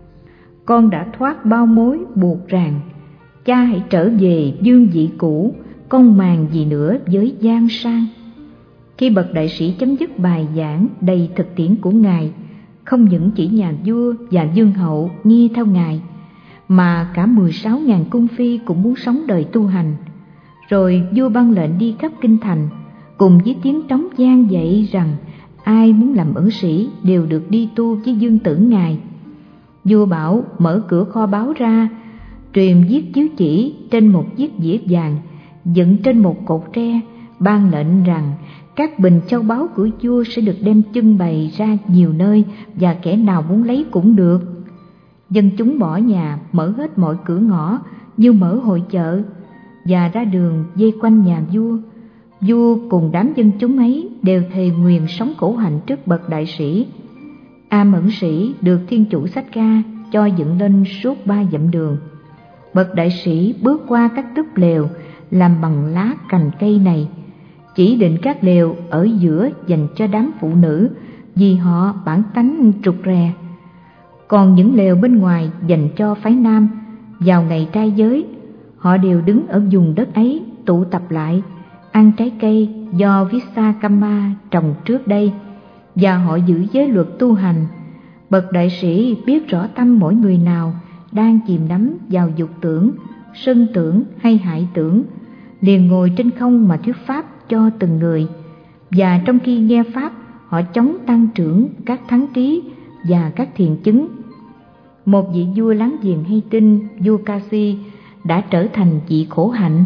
con đã thoát bao mối buộc ràng. Cha hãy trở về dương vị cũ, con màng gì nữa với gian sang. Khi bậc đại sĩ chấm dứt bài giảng đầy thực tiễn của ngài, không những chỉ nhà vua và vương hậu nghe theo ngài, mà cả 16.000 cung phi cũng muốn sống đời tu hành. Rồi vua ban lệnh đi khắp kinh thành, cùng với tiếng trống vang dậy rằng ai muốn làm ẩn sĩ đều được đi tu với Dương Tử ngài. Vua bảo mở cửa kho báu ra, truyền viết chiếu chỉ trên một chiếc dĩa vàng dựng trên một cột tre, ban lệnh rằng các bình châu báu của vua sẽ được đem trưng bày ra nhiều nơi, và kẻ nào muốn lấy cũng được. Dân chúng bỏ nhà, mở hết mọi cửa ngõ như mở hội chợ, và ra đường vây quanh nhà vua. Vua cùng đám dân chúng ấy đều thề nguyền sống khổ hạnh trước bậc đại sĩ. A Mẫn Sĩ được Thiên Chủ Xách Ca cho dựng lên suốt 3 dặm đường. Bậc đại sĩ bước qua các túp lều làm bằng lá cành cây này, chỉ định các lều ở giữa dành cho đám phụ nữ vì họ bản tánh trục rè, còn những lều bên ngoài dành cho phái nam. Vào ngày trai giới, họ đều đứng ở vùng đất ấy tụ tập lại, ăn trái cây do Vishakama trồng trước đây, và họ giữ giới luật tu hành. Bậc đại sĩ biết rõ tâm mỗi người nào đang chìm đắm vào dục tưởng, sân tưởng hay hại tưởng, liền ngồi trên không mà thuyết pháp cho từng người. Và trong khi nghe pháp, họ chống tăng trưởng các thắng trí và các thiện chứng. Một vị vua láng giềng hay tin, vua Kasi, đã trở thành vị khổ hạnh,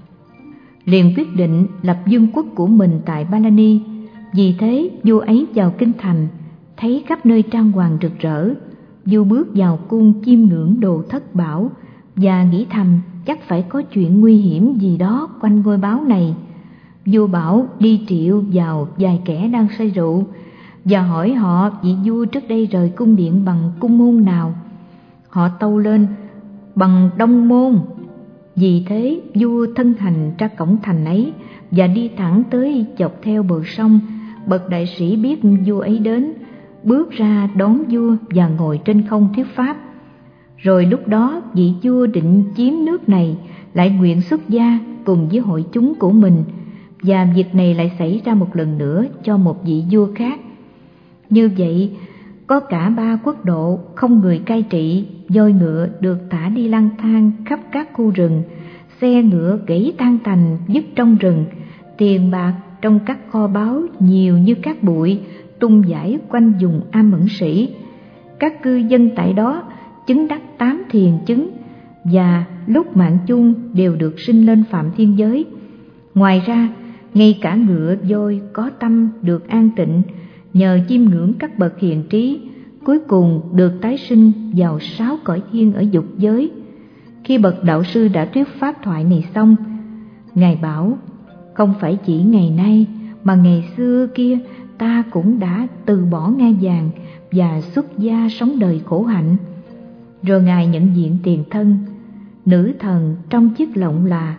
liền quyết định lập vương quốc của mình tại Palani. Vì thế vua ấy vào kinh thành, thấy khắp nơi trang hoàng rực rỡ. Vua bước vào cung chiêm ngưỡng đồ thất bảo và nghĩ thầm chắc phải có chuyện nguy hiểm gì đó quanh ngôi báo này. Vua bảo đi triệu vào vài kẻ đang say rượu và hỏi họ vị vua trước đây rời cung điện bằng cung môn nào. Họ tâu lên bằng Đông môn. Vì thế vua thân hành ra cổng thành ấy và đi thẳng tới dọc theo bờ sông. Bậc đại sĩ biết vua ấy đến, bước ra đón vua và ngồi trên không thuyết pháp. Rồi lúc đó vị vua định chiếm nước này lại nguyện xuất gia cùng với hội chúng của mình, và việc này lại xảy ra một lần nữa cho một vị vua khác. Như vậy, có cả 3 quốc độ không người cai trị, voi ngựa được thả đi lang thang khắp các khu rừng, xe ngựa gãy tan tành vứt trong rừng, tiền bạc trong các kho báu nhiều như cát bụi tung rải quanh vùng A Mẫn Sĩ. Các cư dân tại đó chứng đắc 8 thiền chứng, và lúc mạng chung đều được sinh lên phạm thiên giới. Ngoài ra, ngay cả ngựa voi có tâm được an tịnh nhờ chiêm ngưỡng các bậc hiền trí, cuối cùng được tái sinh vào 6 cõi thiên ở dục giới. Khi bậc đạo sư đã thuyết pháp thoại này xong, ngài bảo: không phải chỉ ngày nay mà ngày xưa kia ta cũng đã từ bỏ ngai vàng và xuất gia sống đời khổ hạnh. Rồi ngài nhận diện tiền thân, nữ thần trong chiếc lọng là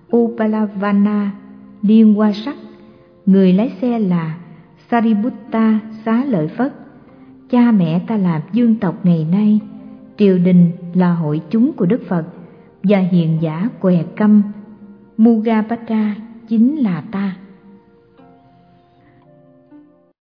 Upalavana Liên Hoa Sắc, người lái xe là Sariputta Xá Lợi Phất, cha mẹ ta là vương tộc ngày nay, triều đình là hội chúng của Đức Phật, và hiền giả què câm Mugapatra chính là ta.